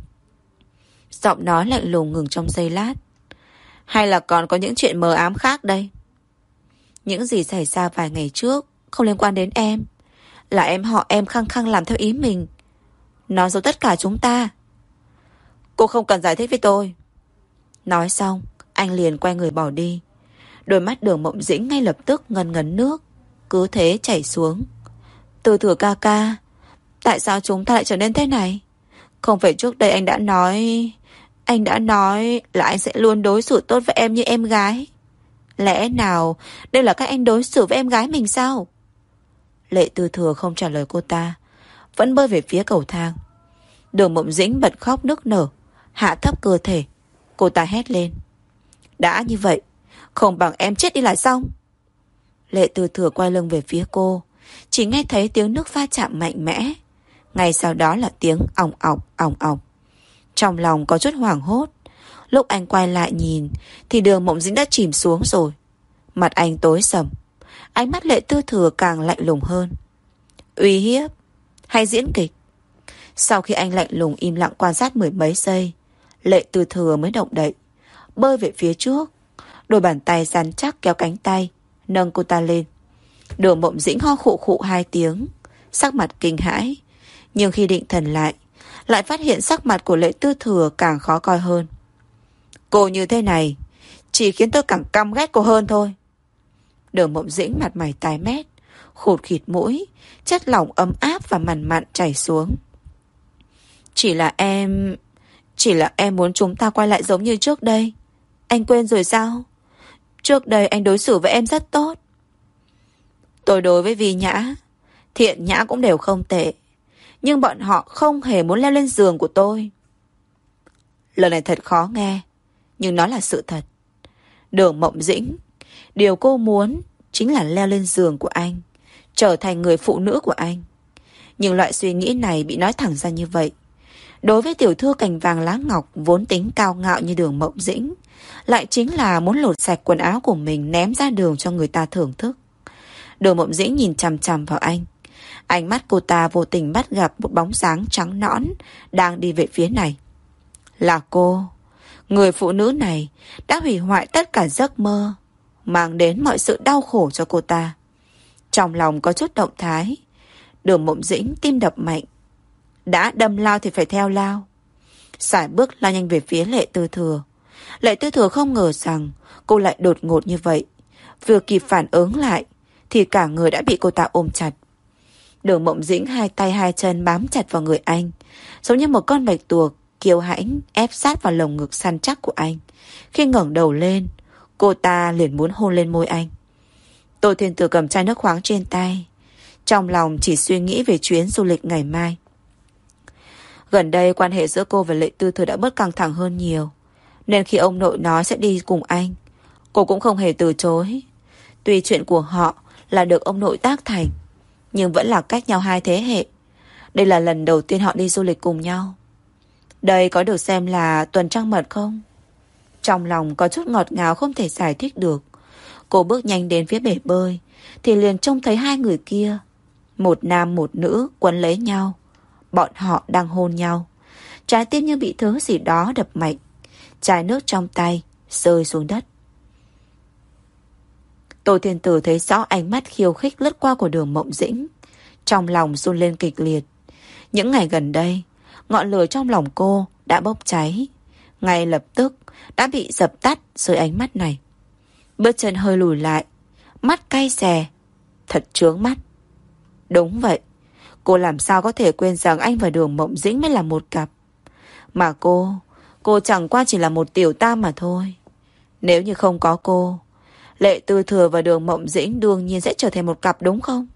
Giọng nói lạnh lùng ngừng trong giây lát. Hay là còn có những chuyện mờ ám khác đây? Những gì xảy ra vài ngày trước không liên quan đến em, là em họ em khăng khăng làm theo ý mình, nói dối tất cả chúng ta. Cô không cần giải thích với tôi. Nói xong, anh liền quay người bỏ đi. Đôi mắt Đường Mộng Dĩnh ngay lập tức ngần ngấn nước, cứ thế chảy xuống. Tư Thừa ca ca, tại sao chúng ta lại trở nên thế này? Không phải trước đây anh đã nói... Anh đã nói là anh sẽ luôn đối xử tốt với em như em gái. Lẽ nào đây là cách anh đối xử với em gái mình sao? Lệ Tư Thừa không trả lời cô ta, vẫn bơi về phía cầu thang. Đường Mộng Dĩnh bật khóc nức nở, hạ thấp cơ thể. Cô ta hét lên, đã như vậy, không bằng em chết đi là xong. Lệ Tư Thừa quay lưng về phía cô, chỉ nghe thấy tiếng nước va chạm mạnh mẽ. Ngay sau đó là tiếng ỏng ỏng ỏng ỏng. Trong lòng có chút hoảng hốt. Lúc anh quay lại nhìn thì Đường Mộng Dĩnh đã chìm xuống rồi. Mặt anh tối sầm, ánh mắt Lệ Tư Thừa càng lạnh lùng hơn. Uy hiếp hay diễn kịch? Sau khi anh lạnh lùng im lặng quan sát mười mấy giây, Lệ Tư Thừa mới động đậy, bơi về phía trước. Đôi bàn tay rắn chắc kéo cánh tay, nâng cô ta lên. Đường Mộng Dĩnh ho khụ khụ hai tiếng, sắc mặt kinh hãi. Nhưng khi định thần lại, lại phát hiện sắc mặt của Lệ Tư Thừa càng khó coi hơn. Cô như thế này chỉ khiến tôi càng căm ghét cô hơn thôi. Đường Mộng Dĩnh mặt mày tái mét, khụt khịt mũi, chất lỏng ấm áp và mằn mặn chảy xuống. Chỉ là em... Chỉ là em muốn chúng ta quay lại giống như trước đây. Anh quên rồi sao? Trước đây anh đối xử với em rất tốt. Tôi đối với Vi Nhã, Thiện Nhã cũng đều không tệ, nhưng bọn họ không hề muốn leo lên giường của tôi. Lời này thật khó nghe, nhưng nó là sự thật. Đường Mộng Dĩnh, điều cô muốn chính là leo lên giường của anh, trở thành người phụ nữ của anh. Nhưng loại suy nghĩ này bị nói thẳng ra như vậy, Đối với tiểu thư cành vàng lá ngọc vốn tính cao ngạo như Đường Mộng Dĩnh, lại chính là muốn lột sạch quần áo của mình ném ra đường cho người ta thưởng thức. Đường Mộng Dĩnh nhìn chằm chằm vào anh. Ánh mắt cô ta vô tình bắt gặp một bóng dáng trắng nõn đang đi về phía này. Là cô. Người phụ nữ này đã hủy hoại tất cả giấc mơ, mang đến mọi sự đau khổ cho cô ta. Trong lòng có chút động thái, Đường Mộng Dĩnh tim đập mạnh. Đã đâm lao thì phải theo lao. Sải bước lao nhanh về phía Lệ Tư Thừa. Lệ Tư Thừa không ngờ rằng cô lại đột ngột như vậy. Vừa kịp phản ứng lại thì cả người đã bị cô ta ôm chặt. Đường Mộng Dĩnh hai tay hai chân bám chặt vào người anh, giống như một con bạch tuộc kiêu hãnh ép sát vào lồng ngực săn chắc của anh. Khi ngẩng đầu lên, cô ta liền muốn hôn lên môi anh. Tô Thiên Tử cầm chai nước khoáng trên tay, trong lòng chỉ suy nghĩ về chuyến du lịch ngày mai. Gần đây quan hệ giữa cô và Lệ Tư Thừa đã bớt căng thẳng hơn nhiều, nên khi ông nội nói sẽ đi cùng anh, cô cũng không hề từ chối. Tuy chuyện của họ là được ông nội tác thành, nhưng vẫn là cách nhau hai thế hệ. Đây là lần đầu tiên họ đi du lịch cùng nhau. Đây có được xem là tuần trăng mật không? Trong lòng có chút ngọt ngào không thể giải thích được. Cô bước nhanh đến phía bể bơi thì liền trông thấy hai người kia, một nam một nữ quấn lấy nhau. Bọn họ đang hôn nhau. Trái tim như bị thứ gì đó đập mạnh. Chai nước trong tay rơi xuống đất. Tô Thiên Tử thấy rõ ánh mắt khiêu khích lướt qua của Đường Mộng Dĩnh, trong lòng run lên kịch liệt. Những ngày gần đây, ngọn lửa trong lòng cô đã bốc cháy, ngay lập tức đã bị dập tắt dưới ánh mắt này. Bước chân hơi lùi lại, mắt cay xè, thật chướng mắt. Đúng vậy, cô làm sao có thể quên rằng anh và Đường Mộng Dĩnh mới là một cặp. Mà cô, cô chẳng qua chỉ là một tiểu tam mà thôi. Nếu như không có cô, Lệ Tư Thừa và Đường Mộng Dĩnh đương nhiên sẽ trở thành một cặp đúng không?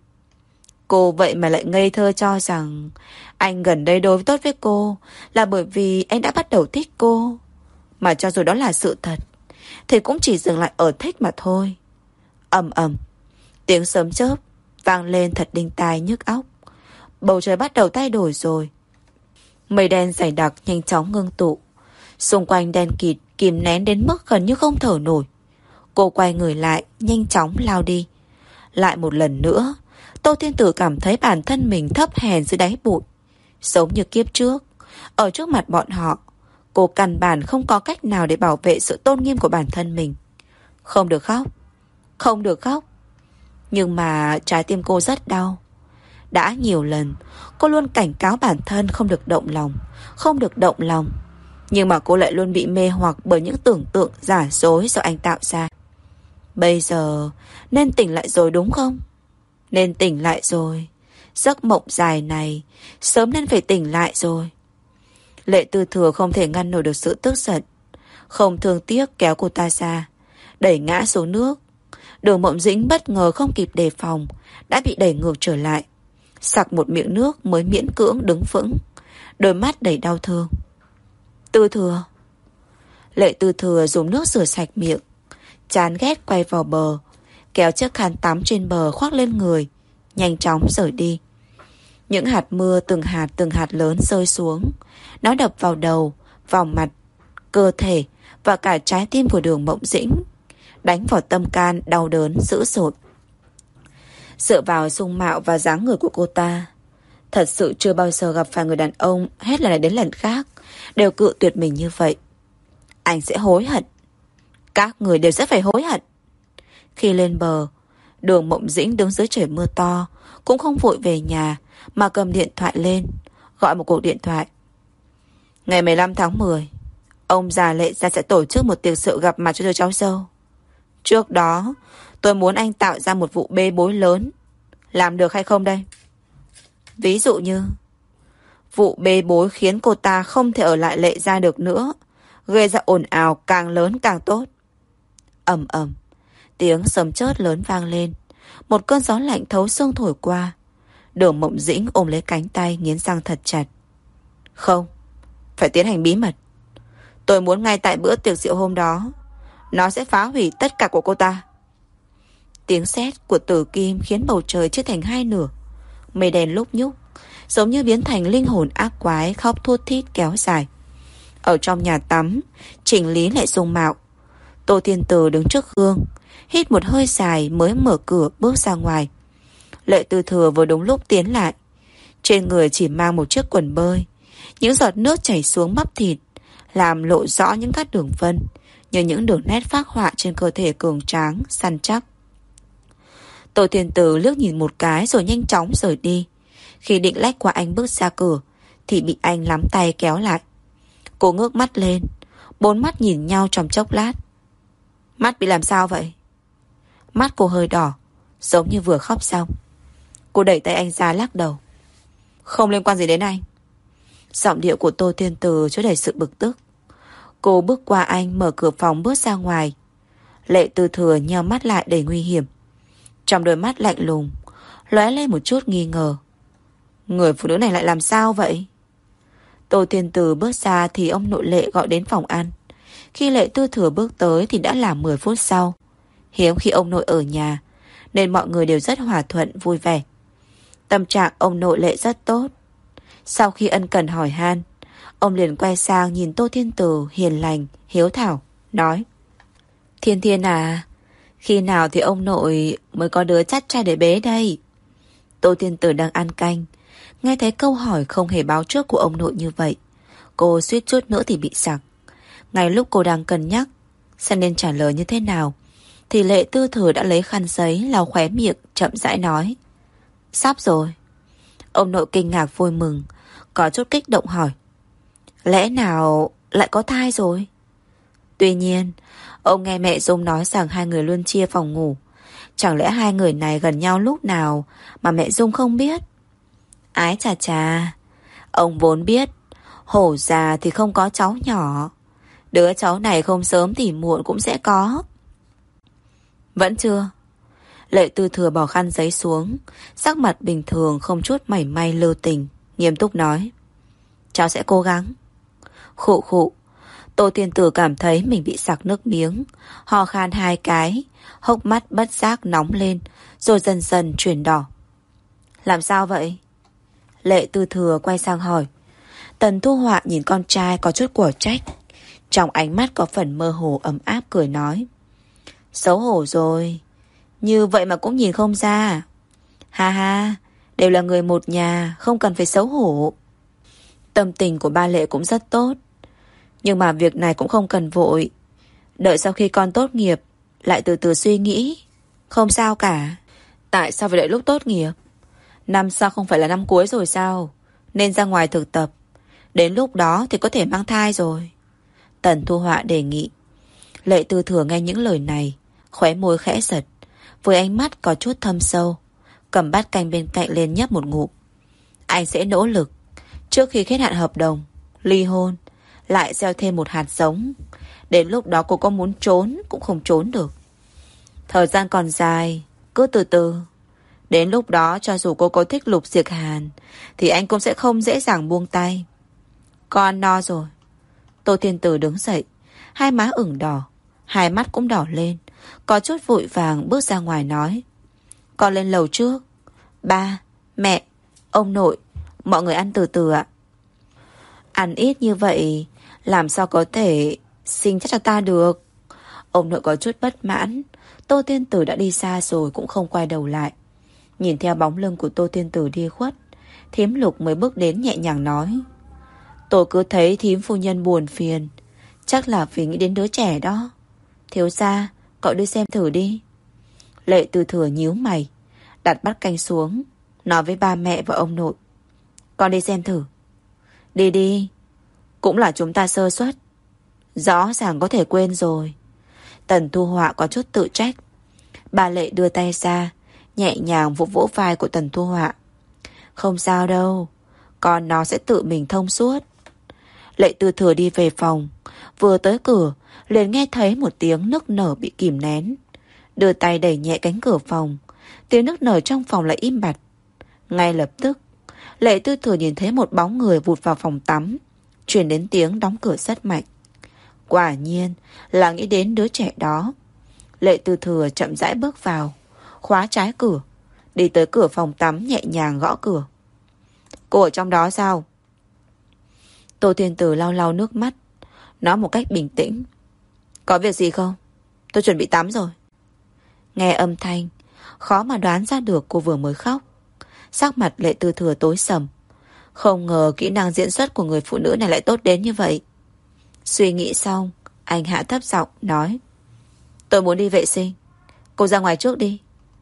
Cô vậy mà lại ngây thơ cho rằng anh gần đây đối tốt với cô là bởi vì anh đã bắt đầu thích cô. Mà cho dù đó là sự thật thì cũng chỉ dừng lại ở thích mà thôi. Ầm ầm, tiếng sấm chớp vang lên thật đinh tai nhức óc. Bầu trời bắt đầu thay đổi rồi. Mây đen dày đặc nhanh chóng ngưng tụ, xung quanh đen kịt kìm nén đến mức gần như không thở nổi. Cô quay người lại, nhanh chóng lao đi. Lại một lần nữa, Tô Thiên Tử cảm thấy bản thân mình thấp hèn dưới đáy bụi. Giống như kiếp trước, ở trước mặt bọn họ, cô căn bản không có cách nào để bảo vệ sự tôn nghiêm của bản thân mình. Không được khóc, không được khóc. Nhưng mà trái tim cô rất đau. Đã nhiều lần, cô luôn cảnh cáo bản thân không được động lòng, không được động lòng. Nhưng mà cô lại luôn bị mê hoặc bởi những tưởng tượng giả dối do anh tạo ra. Bây giờ nên tỉnh lại rồi đúng không? Nên tỉnh lại rồi. Giấc mộng dài này sớm nên phải tỉnh lại rồi. Lệ Tư Thừa không thể ngăn nổi được sự tức giận, không thương tiếc kéo cô ta ra, đẩy ngã xuống nước. Đường Mộng Dĩnh bất ngờ không kịp đề phòng, đã bị đẩy ngược trở lại. Sặc một miệng nước mới miễn cưỡng đứng vững, đôi mắt đầy đau thương. Tư Thừa. Lệ Tư Thừa dùng nước rửa sạch miệng, chán ghét quay vào bờ, kéo chiếc khăn tắm trên bờ khoác lên người, nhanh chóng rời đi. Những hạt mưa từng hạt từng hạt lớn rơi xuống. Nó đập vào đầu, vào mặt, cơ thể và cả trái tim của Đường Mộng Dĩnh, đánh vào tâm can đau đớn dữ dội. Dựa vào dung mạo và dáng người của cô ta, thật sự chưa bao giờ gặp phải người đàn ông hết lần này đến lần khác đều cự tuyệt mình như vậy. Anh sẽ hối hận. Các người đều sẽ phải hối hận. Khi lên bờ, Đường Mộng Dĩnh đứng dưới trời mưa to, cũng không vội về nhà mà cầm điện thoại lên, gọi một cuộc điện thoại. Ngày mười lăm tháng mười, ông già Lệ gia sẽ tổ chức một tiệc rượu gặp mặt cho đứa cháu dâu. Trước đó, tôi muốn anh tạo ra một vụ bê bối lớn. Làm được hay không đây? Ví dụ như vụ bê bối khiến cô ta không thể ở lại Lệ gia được nữa, gây ra ồn ào càng lớn càng tốt. Ầm ầm, tiếng sấm chớp lớn vang lên. Một cơn gió lạnh thấu xương thổi qua. Đường Mộng Dĩnh ôm lấy cánh tay, nghiến răng thật chặt. Không, phải tiến hành bí mật. Tôi muốn ngay tại bữa tiệc rượu hôm đó, nó sẽ phá hủy tất cả của cô ta. Tiếng sét của tử kim khiến bầu trời chia thành hai nửa. Mây đen lúc nhúc, giống như biến thành linh hồn ác quái khóc thút thít kéo dài. Ở trong nhà tắm, chỉnh lý lại dung mạo. Tô Thiên Từ đứng trước gương, hít một hơi dài mới mở cửa bước ra ngoài. Lệ Tư Thừa vừa đúng lúc tiến lại. Trên người chỉ mang một chiếc quần bơi. Những giọt nước chảy xuống bắp thịt, làm lộ rõ những các đường vân, như những đường nét phác họa trên cơ thể cường tráng, săn chắc. Tô Thiên Từ liếc nhìn một cái rồi nhanh chóng rời đi. Khi định lách qua anh bước ra cửa, thì bị anh nắm tay kéo lại. Cô ngước mắt lên, bốn mắt nhìn nhau trong chốc lát. Mắt bị làm sao vậy? Mắt cô hơi đỏ, giống như vừa khóc xong. Cô đẩy tay anh ra lắc đầu. Không liên quan gì đến anh. Giọng điệu của Tô Thiên Từ chứa đầy sự bực tức. Cô bước qua anh, mở cửa phòng bước ra ngoài. Lệ Tư Thừa nheo mắt lại đầy nguy hiểm. Trong đôi mắt lạnh lùng lóe lên một chút nghi ngờ. Người phụ nữ này lại làm sao vậy? Tô Thiên Từ bước ra thì ông nội Lệ gọi đến phòng ăn. Khi Lệ Tư Thừa bước tới thì đã là mười phút sau. Hiếm khi ông nội ở nhà, nên mọi người đều rất hòa thuận vui vẻ. Tâm trạng ông nội Lệ rất tốt. Sau khi ân cần hỏi han, ông liền quay sang nhìn Tô Thiên Từ hiền lành, hiếu thảo, nói: Thiên Thiên à, khi nào thì ông nội mới có đứa chắt trai để bế đây? Tô Thiên Từ đang ăn canh, nghe thấy câu hỏi không hề báo trước của ông nội như vậy, cô suýt chút nữa thì bị sặc. Ngay lúc cô đang cân nhắc xem nên trả lời như thế nào, thì Lệ Tư Thừa đã lấy khăn giấy lau khóe miệng, chậm rãi nói: Sắp rồi. Ông nội kinh ngạc vui mừng, có chút kích động hỏi: Lẽ nào lại có thai rồi? Tuy nhiên, ông nghe mẹ Dung nói rằng hai người luôn chia phòng ngủ. Chẳng lẽ hai người này gần nhau lúc nào mà mẹ Dung không biết? Ái chà chà, ông vốn biết hổ già thì không có cháu nhỏ. Đứa cháu này không sớm thì muộn cũng sẽ có. Vẫn chưa? Lệ Tư Thừa bỏ khăn giấy xuống, sắc mặt bình thường không chút mảy may lưu tình, nghiêm túc nói: Cháu sẽ cố gắng. Khụ khụ. Tô Thiên Tử cảm thấy mình bị sặc nước miếng, ho khan hai cái, hốc mắt bất giác nóng lên, rồi dần dần chuyển đỏ. Làm sao vậy? Lệ Tư Thừa quay sang hỏi. Tần Thu Họa nhìn con trai có chút của trách, trong ánh mắt có phần mơ hồ ấm áp, cười nói: Xấu hổ rồi, như vậy mà cũng nhìn không ra. Ha ha, đều là người một nhà, không cần phải xấu hổ. Tâm tình của ba Lệ cũng rất tốt, nhưng mà việc này cũng không cần vội. Đợi sau khi con tốt nghiệp lại từ từ suy nghĩ. Không sao cả. Tại sao phải đợi lúc tốt nghiệp? Năm sau không phải là năm cuối rồi sao? Nên ra ngoài thực tập, đến lúc đó thì có thể mang thai rồi. Tần Thu Họa đề nghị. Lệ Tư Thừa nghe những lời này, khóe môi khẽ giật, với ánh mắt có chút thâm sâu, cầm bát canh bên cạnh lên nhấp một ngụm. Anh sẽ nỗ lực, trước khi hết hạn hợp đồng, ly hôn, lại gieo thêm một hạt giống. Đến lúc đó cô có muốn trốn cũng không trốn được. Thời gian còn dài, cứ từ từ. Đến lúc đó cho dù cô có thích Lục Diệc Hàn thì anh cũng sẽ không dễ dàng buông tay. Con no rồi. Tô Thiên Tử đứng dậy, hai má ửng đỏ, hai mắt cũng đỏ lên, có chút vội vàng bước ra ngoài nói: Con lên lầu trước. Ba, mẹ, ông nội, mọi người ăn từ từ ạ. Ăn ít như vậy làm sao có thể sinh chắc cho ta được? Ông nội có chút bất mãn. Tô Thiên Tử đã đi xa rồi cũng không quay đầu lại. Nhìn theo bóng lưng của Tô Thiên Tử đi khuất, Thím Lục mới bước đến nhẹ nhàng nói: Tôi cứ thấy thím phu nhân buồn phiền, chắc là vì nghĩ đến đứa trẻ đó. Thiếu gia, cậu đi xem thử đi. Lệ Tư Thừa nhíu mày, đặt bát canh xuống, nói với ba mẹ và ông nội: Con đi xem thử. Đi đi, cũng là chúng ta sơ suất, rõ ràng có thể quên rồi. Tần Thu Họa có chút tự trách. Bà Lệ đưa tay ra, nhẹ nhàng vỗ vỗ vai của Tần Thu Họa. Không sao đâu, con nó sẽ tự mình thông suốt. Lệ Tư Thừa đi về phòng, vừa tới cửa liền nghe thấy một tiếng nức nở bị kìm nén. Đưa tay đẩy nhẹ cánh cửa phòng, tiếng nức nở trong phòng lại im bặt. Ngay lập tức, Lệ Tư Thừa nhìn thấy một bóng người vụt vào phòng tắm, truyền đến tiếng đóng cửa rất mạnh. Quả nhiên là nghĩ đến đứa trẻ đó. Lệ Tư Thừa chậm rãi bước vào, khóa trái cửa, đi tới cửa phòng tắm nhẹ nhàng gõ cửa. Cô ở trong đó sao? Tô Thiên Tử lau lau nước mắt, nói một cách bình tĩnh. Có việc gì không? Tôi chuẩn bị tắm rồi. Nghe âm thanh, khó mà đoán ra được cô vừa mới khóc. Sắc mặt Lệ Tư Thừa tối sầm. Không ngờ kỹ năng diễn xuất của người phụ nữ này lại tốt đến như vậy. Suy nghĩ xong, anh hạ thấp giọng nói: Tôi muốn đi vệ sinh. Cô ra ngoài trước đi.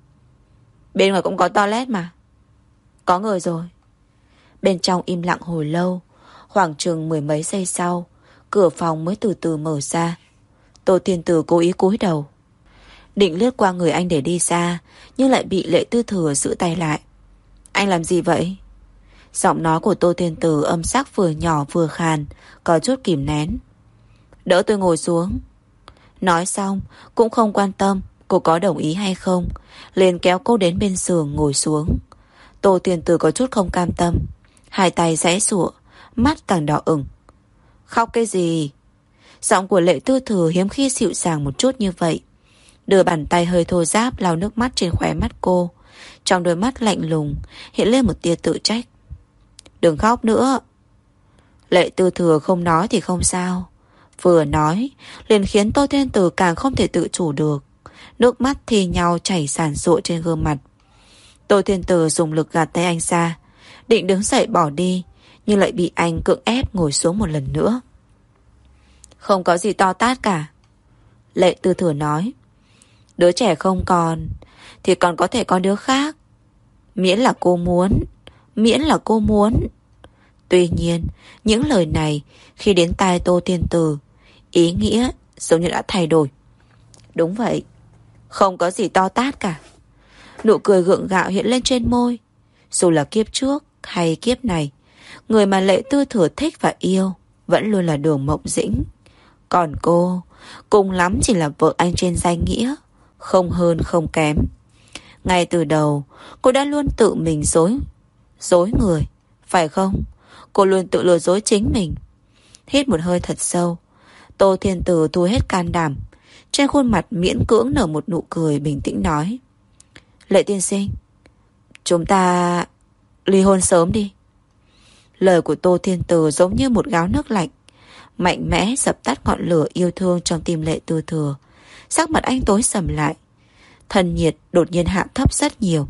Bên ngoài cũng có toilet mà. Có người rồi. Bên trong im lặng hồi lâu. Khoảng chừng mười mấy giây sau, cửa phòng mới từ từ mở ra. Tô Thiên Tử cố ý cúi đầu, định lướt qua người anh để đi xa, nhưng lại bị Lệ Tư Thừa giữ tay lại. Anh làm gì vậy? Giọng nói của Tô Thiên Tử âm sắc vừa nhỏ vừa khàn, có chút kìm nén. Đỡ tôi ngồi xuống. Nói xong cũng không quan tâm cô có đồng ý hay không, liền kéo cô đến bên giường ngồi xuống. Tô Thiên Tử có chút không cam tâm, hai tay giãy giụa, mắt càng đỏ ửng. Khóc cái gì? Giọng của Lệ Tư Thừa hiếm khi dịu dàng một chút như vậy, đưa bàn tay hơi thô ráp lau nước mắt trên khóe mắt cô. Trong đôi mắt lạnh lùng hiện lên một tia tự trách. Đừng khóc nữa. Lệ Tư Thừa không nói thì không sao, vừa nói liền khiến Tô Thiên Tử càng không thể tự chủ được. Nước mắt thì nhau chảy ràn rụa trên gương mặt. Tô Thiên Tử dùng lực gạt tay anh ra, định đứng dậy bỏ đi, nhưng lại bị anh cưỡng ép ngồi xuống một lần nữa. Không có gì to tát cả, Lệ Tư Thừa nói. Đứa trẻ không còn thì còn có thể có đứa khác. Miễn là cô muốn. Miễn là cô muốn. Tuy nhiên, những lời này khi đến tai Tô Thiên Tử, ý nghĩa giống như đã thay đổi. Đúng vậy, không có gì to tát cả. Nụ cười gượng gạo hiện lên trên môi. Dù là kiếp trước hay kiếp này, người mà Lệ Tư Thừa thích và yêu vẫn luôn là Đường Mộng Dĩnh. Còn cô, cùng lắm chỉ là vợ anh trên danh nghĩa, không hơn không kém. Ngay từ đầu, cô đã luôn tự mình dối Dối người, phải không? Cô luôn tự lừa dối chính mình. Hít một hơi thật sâu, Tô Thiên Tử thu hết can đảm, trên khuôn mặt miễn cưỡng nở một nụ cười bình tĩnh nói: Lệ tiên sinh, chúng ta ly hôn sớm đi. Lời của Tô Thiên Tử giống như một gáo nước lạnh, mạnh mẽ dập tắt ngọn lửa yêu thương trong tim Lệ Tư Thừa. Sắc mặt anh tối sầm lại, thân nhiệt đột nhiên hạ thấp rất nhiều.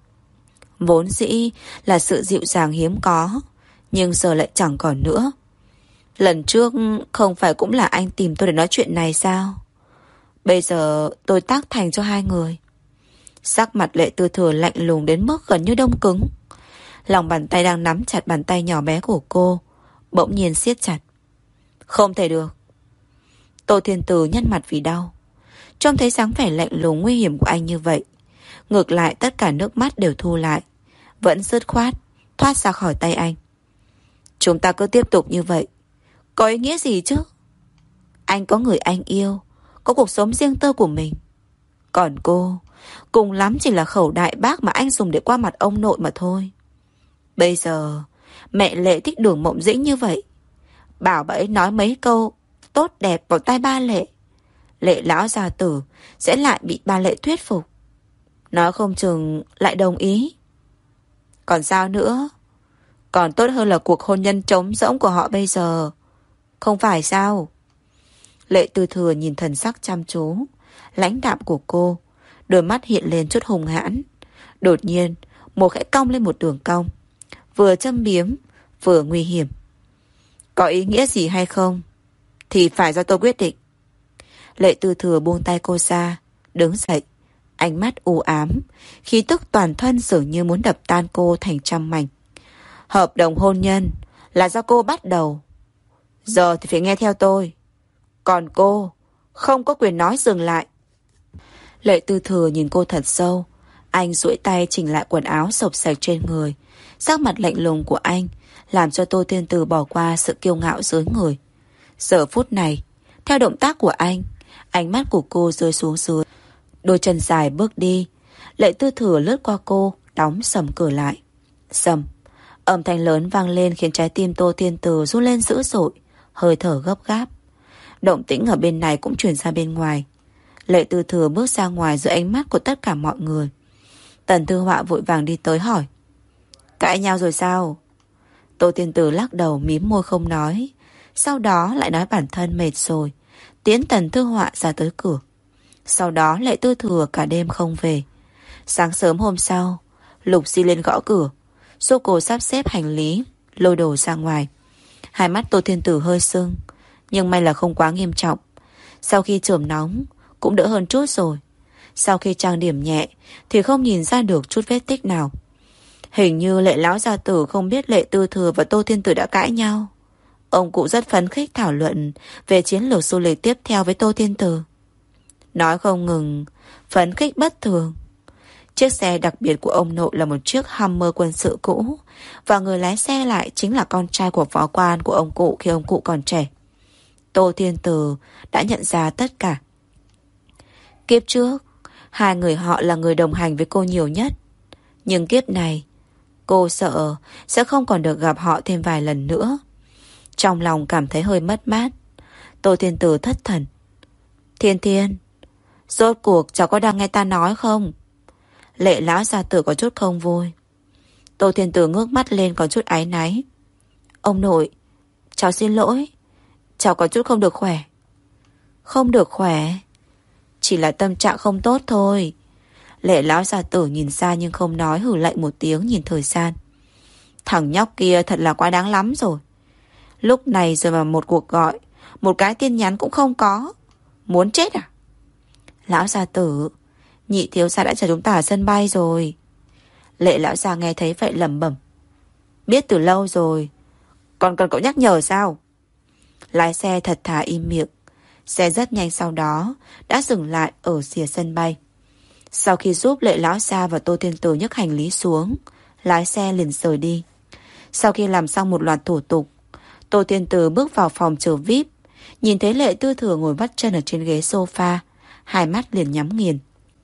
Vốn dĩ là sự dịu dàng hiếm có, nhưng giờ lại chẳng còn nữa. Lần trước không phải cũng là anh tìm tôi để nói chuyện này sao? Bây giờ tôi tác thành cho hai người. Sắc mặt Lệ Tư Thừa lạnh lùng đến mức gần như đông cứng. Lòng bàn tay đang nắm chặt bàn tay nhỏ bé của cô bỗng nhiên siết chặt. Không thể được. Tô Thiên Tử nhăn mặt vì đau. Trông thấy dáng vẻ lạnh lùng nguy hiểm của anh như vậy, ngược lại tất cả nước mắt đều thu lại, vẫn dứt khoát thoát ra khỏi tay anh. Chúng ta cứ tiếp tục như vậy, có ý nghĩa gì chứ? Anh có người anh yêu, có cuộc sống riêng tư của mình. Còn cô, cùng lắm chỉ là khẩu đại bác mà anh dùng để qua mặt ông nội mà thôi. Bây giờ mẹ Lệ thích Đường Mộng Dĩnh như vậy, bảo bà ấy nói mấy câu tốt đẹp vào tai ba Lệ, Lệ lão già tử sẽ lại bị ba Lệ thuyết phục, nói không chừng lại đồng ý. Còn sao nữa? Còn tốt hơn là cuộc hôn nhân trống rỗng của họ bây giờ, không phải sao? Lệ Tư Thừa nhìn thần sắc chăm chú, lãnh đạm của cô, đôi mắt hiện lên chút hung hãn. Đột nhiên môi khẽ cong lên một đường cong, vừa châm biếm vừa nguy hiểm. Có ý nghĩa gì hay không thì phải do tôi quyết định. Lệ Tư Thừa buông tay cô ra, đứng dậy, ánh mắt u ám, khí tức toàn thân dường như muốn đập tan cô thành trăm mảnh. Hợp đồng hôn nhân là do cô bắt đầu, giờ thì phải nghe theo tôi. Còn cô không có quyền nói dừng lại. Lệ Tư Thừa nhìn cô thật sâu. Anh duỗi tay chỉnh lại quần áo xộc xạch trên người. Sắc mặt lạnh lùng của anh làm cho Tô Thiên Tử bỏ qua sự kiêu ngạo dưới người. Giờ phút này, theo động tác của anh, ánh mắt của cô rơi xuống dưới. Đôi chân dài bước đi. Lệ Tư Thừa lướt qua cô, đóng sầm cửa lại. Sầm, âm thanh lớn vang lên khiến trái tim Tô Thiên Tử run lên dữ dội, hơi thở gấp gáp. Động tĩnh ở bên này cũng truyền ra bên ngoài. Lệ Tư Thừa bước ra ngoài giữa ánh mắt của tất cả mọi người. Tần Thư Họa vội vàng đi tới hỏi: Cãi nhau rồi sao? Tô Tiên Tử lắc đầu mím môi không nói. Sau đó lại nói bản thân mệt rồi, tiễn Tần Thư Họa ra tới cửa. Sau đó Lệ Tư Thừa cả đêm không về. Sáng sớm hôm sau, Lục Di lên gõ cửa, giúp cô sắp xếp hành lý, lôi đồ ra ngoài. Hai mắt Tô Thiên Tử hơi sưng, nhưng may là không quá nghiêm trọng. Sau khi chườm nóng cũng đỡ hơn chút rồi. Sau khi trang điểm nhẹ thì không nhìn ra được chút vết tích nào. Hình như Lệ lão gia tử không biết Lệ Tư Thừa và Tô Thiên Tử đã cãi nhau. Ông cụ rất phấn khích thảo luận về chiến lược du lịch tiếp theo với Tô Thiên Tử. Nói không ngừng, phấn khích bất thường. Chiếc xe đặc biệt của ông nội là một chiếc Hummer quân sự cũ, và người lái xe lại chính là con trai của phó quan của ông cụ khi ông cụ còn trẻ. Tô Thiên Tử đã nhận ra tất cả. Kiếp trước, hai người họ là người đồng hành với cô nhiều nhất. Nhưng kiếp này, cô sợ sẽ không còn được gặp họ thêm vài lần nữa. Trong lòng cảm thấy hơi mất mát. Tô Thiên Tử thất thần. Thiên Thiên, rốt cuộc cháu có đang nghe ta nói không? Lệ lão gia tử có chút không vui. Tô Thiên Tử ngước mắt lên có chút áy náy. Ông nội, cháu xin lỗi. Cháu có chút không được khỏe. Không được khỏe? Chỉ là tâm trạng không tốt thôi. Lệ lão gia tử nhìn ra nhưng không nói, hử lạnh một tiếng nhìn thời gian. Thằng nhóc kia thật là quá đáng lắm rồi. Lúc này rồi mà một cuộc gọi, một cái tin nhắn cũng không có. Muốn chết à? Lão gia tử, nhị thiếu gia đã chờ chúng ta ở sân bay rồi. Lệ lão gia nghe thấy vậy lẩm bẩm. Biết từ lâu rồi, còn cần cậu nhắc nhở sao? Lái xe thật thà im miệng. Xe rất nhanh sau đó đã dừng lại ở rìa sân bay. Sau khi giúp Lệ lão gia và Tô Thiên Tử nhấc hành lý xuống, lái xe liền rời đi. Sau khi làm xong một loạt thủ tục, Tô Thiên Tử bước vào phòng chờ vi ai pi, nhìn thấy Lệ Tư Thừa ngồi vắt chân ở trên ghế sofa, hai mắt liền nhắm nghiền.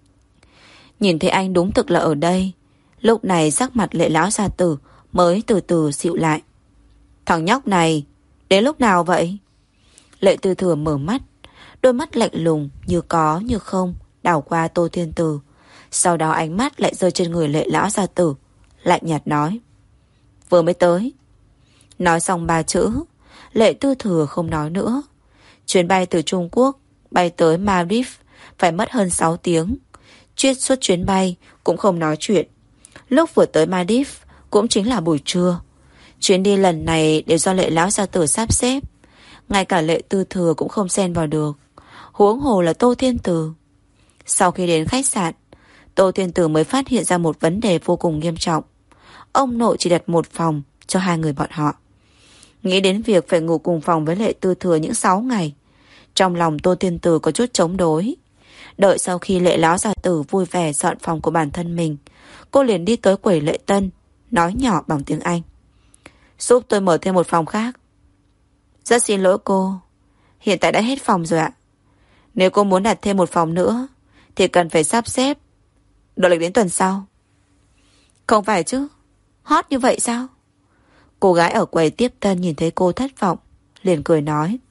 Nhìn thấy anh đúng thực là ở đây, lúc này sắc mặt Lệ lão gia tử mới từ từ dịu lại. Thằng nhóc này, đến lúc nào vậy? Lệ Tư Thừa mở mắt, đôi mắt lạnh lùng như có như không đảo qua Tô Thiên Tử. Sau đó ánh mắt lại rơi trên người Lệ lão gia tử, lạnh nhạt nói. Vừa mới tới. Nói xong ba chữ, Lệ Tư Thừa không nói nữa. Chuyến bay từ Trung Quốc bay tới Maldives phải mất hơn sáu tiếng. Chuyết suốt chuyến bay cũng không nói chuyện. Lúc vừa tới Maldives cũng chính là buổi trưa. Chuyến đi lần này đều do Lệ lão gia tử sắp xếp. Ngay cả Lệ Tư Thừa cũng không xen vào được, huống hồ là Tô Thiên Tử. Sau khi đến khách sạn, Tô Thiên Tử mới phát hiện ra một vấn đề vô cùng nghiêm trọng. Ông nội chỉ đặt một phòng cho hai người bọn họ. Nghĩ đến việc phải ngủ cùng phòng với Lệ Tư Thừa những sáu ngày, trong lòng Tô Thiên Tử có chút chống đối. Đợi sau khi Lệ lão gia tử vui vẻ dọn phòng của bản thân mình, cô liền đi tới quầy lễ tân, nói nhỏ bằng tiếng Anh. Giúp tôi mở thêm một phòng khác. Rất xin lỗi cô, hiện tại đã hết phòng rồi ạ. Nếu cô muốn đặt thêm một phòng nữa thì cần phải sắp xếp, đợi lịch đến tuần sau. Không phải chứ, hot như vậy sao? Cô gái ở quầy tiếp tân nhìn thấy cô thất vọng, liền cười nói.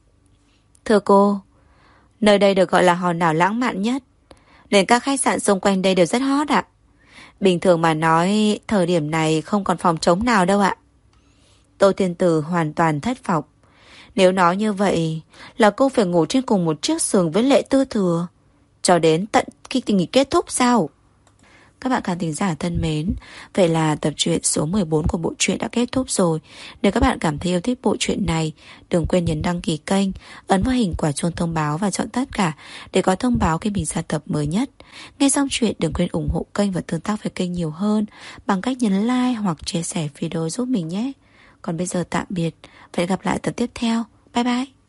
Thưa cô, nơi đây được gọi là hòn đảo lãng mạn nhất, nên các khách sạn xung quanh đây đều rất hot ạ. Bình thường mà nói, thời điểm này không còn phòng trống nào đâu ạ. Tô Thiên Tử hoàn toàn thất vọng. Nếu nói như vậy là cô phải ngủ trên cùng một chiếc giường với Lệ Tư Thừa cho đến tận khi tình nghỉ kết thúc sao? Các bạn khán thính giả thân mến, vậy là tập truyện số mười bốn của bộ truyện đã kết thúc rồi. Nếu các bạn cảm thấy yêu thích bộ truyện này, đừng quên nhấn đăng ký kênh, ấn vào hình quả chuông thông báo và chọn tất cả để có thông báo khi mình ra tập mới nhất. Nghe xong chuyện đừng quên ủng hộ kênh và tương tác với kênh nhiều hơn bằng cách nhấn like hoặc chia sẻ video giúp mình nhé. Còn bây giờ tạm biệt, và hẹn gặp lại tập tiếp theo. Bye bye.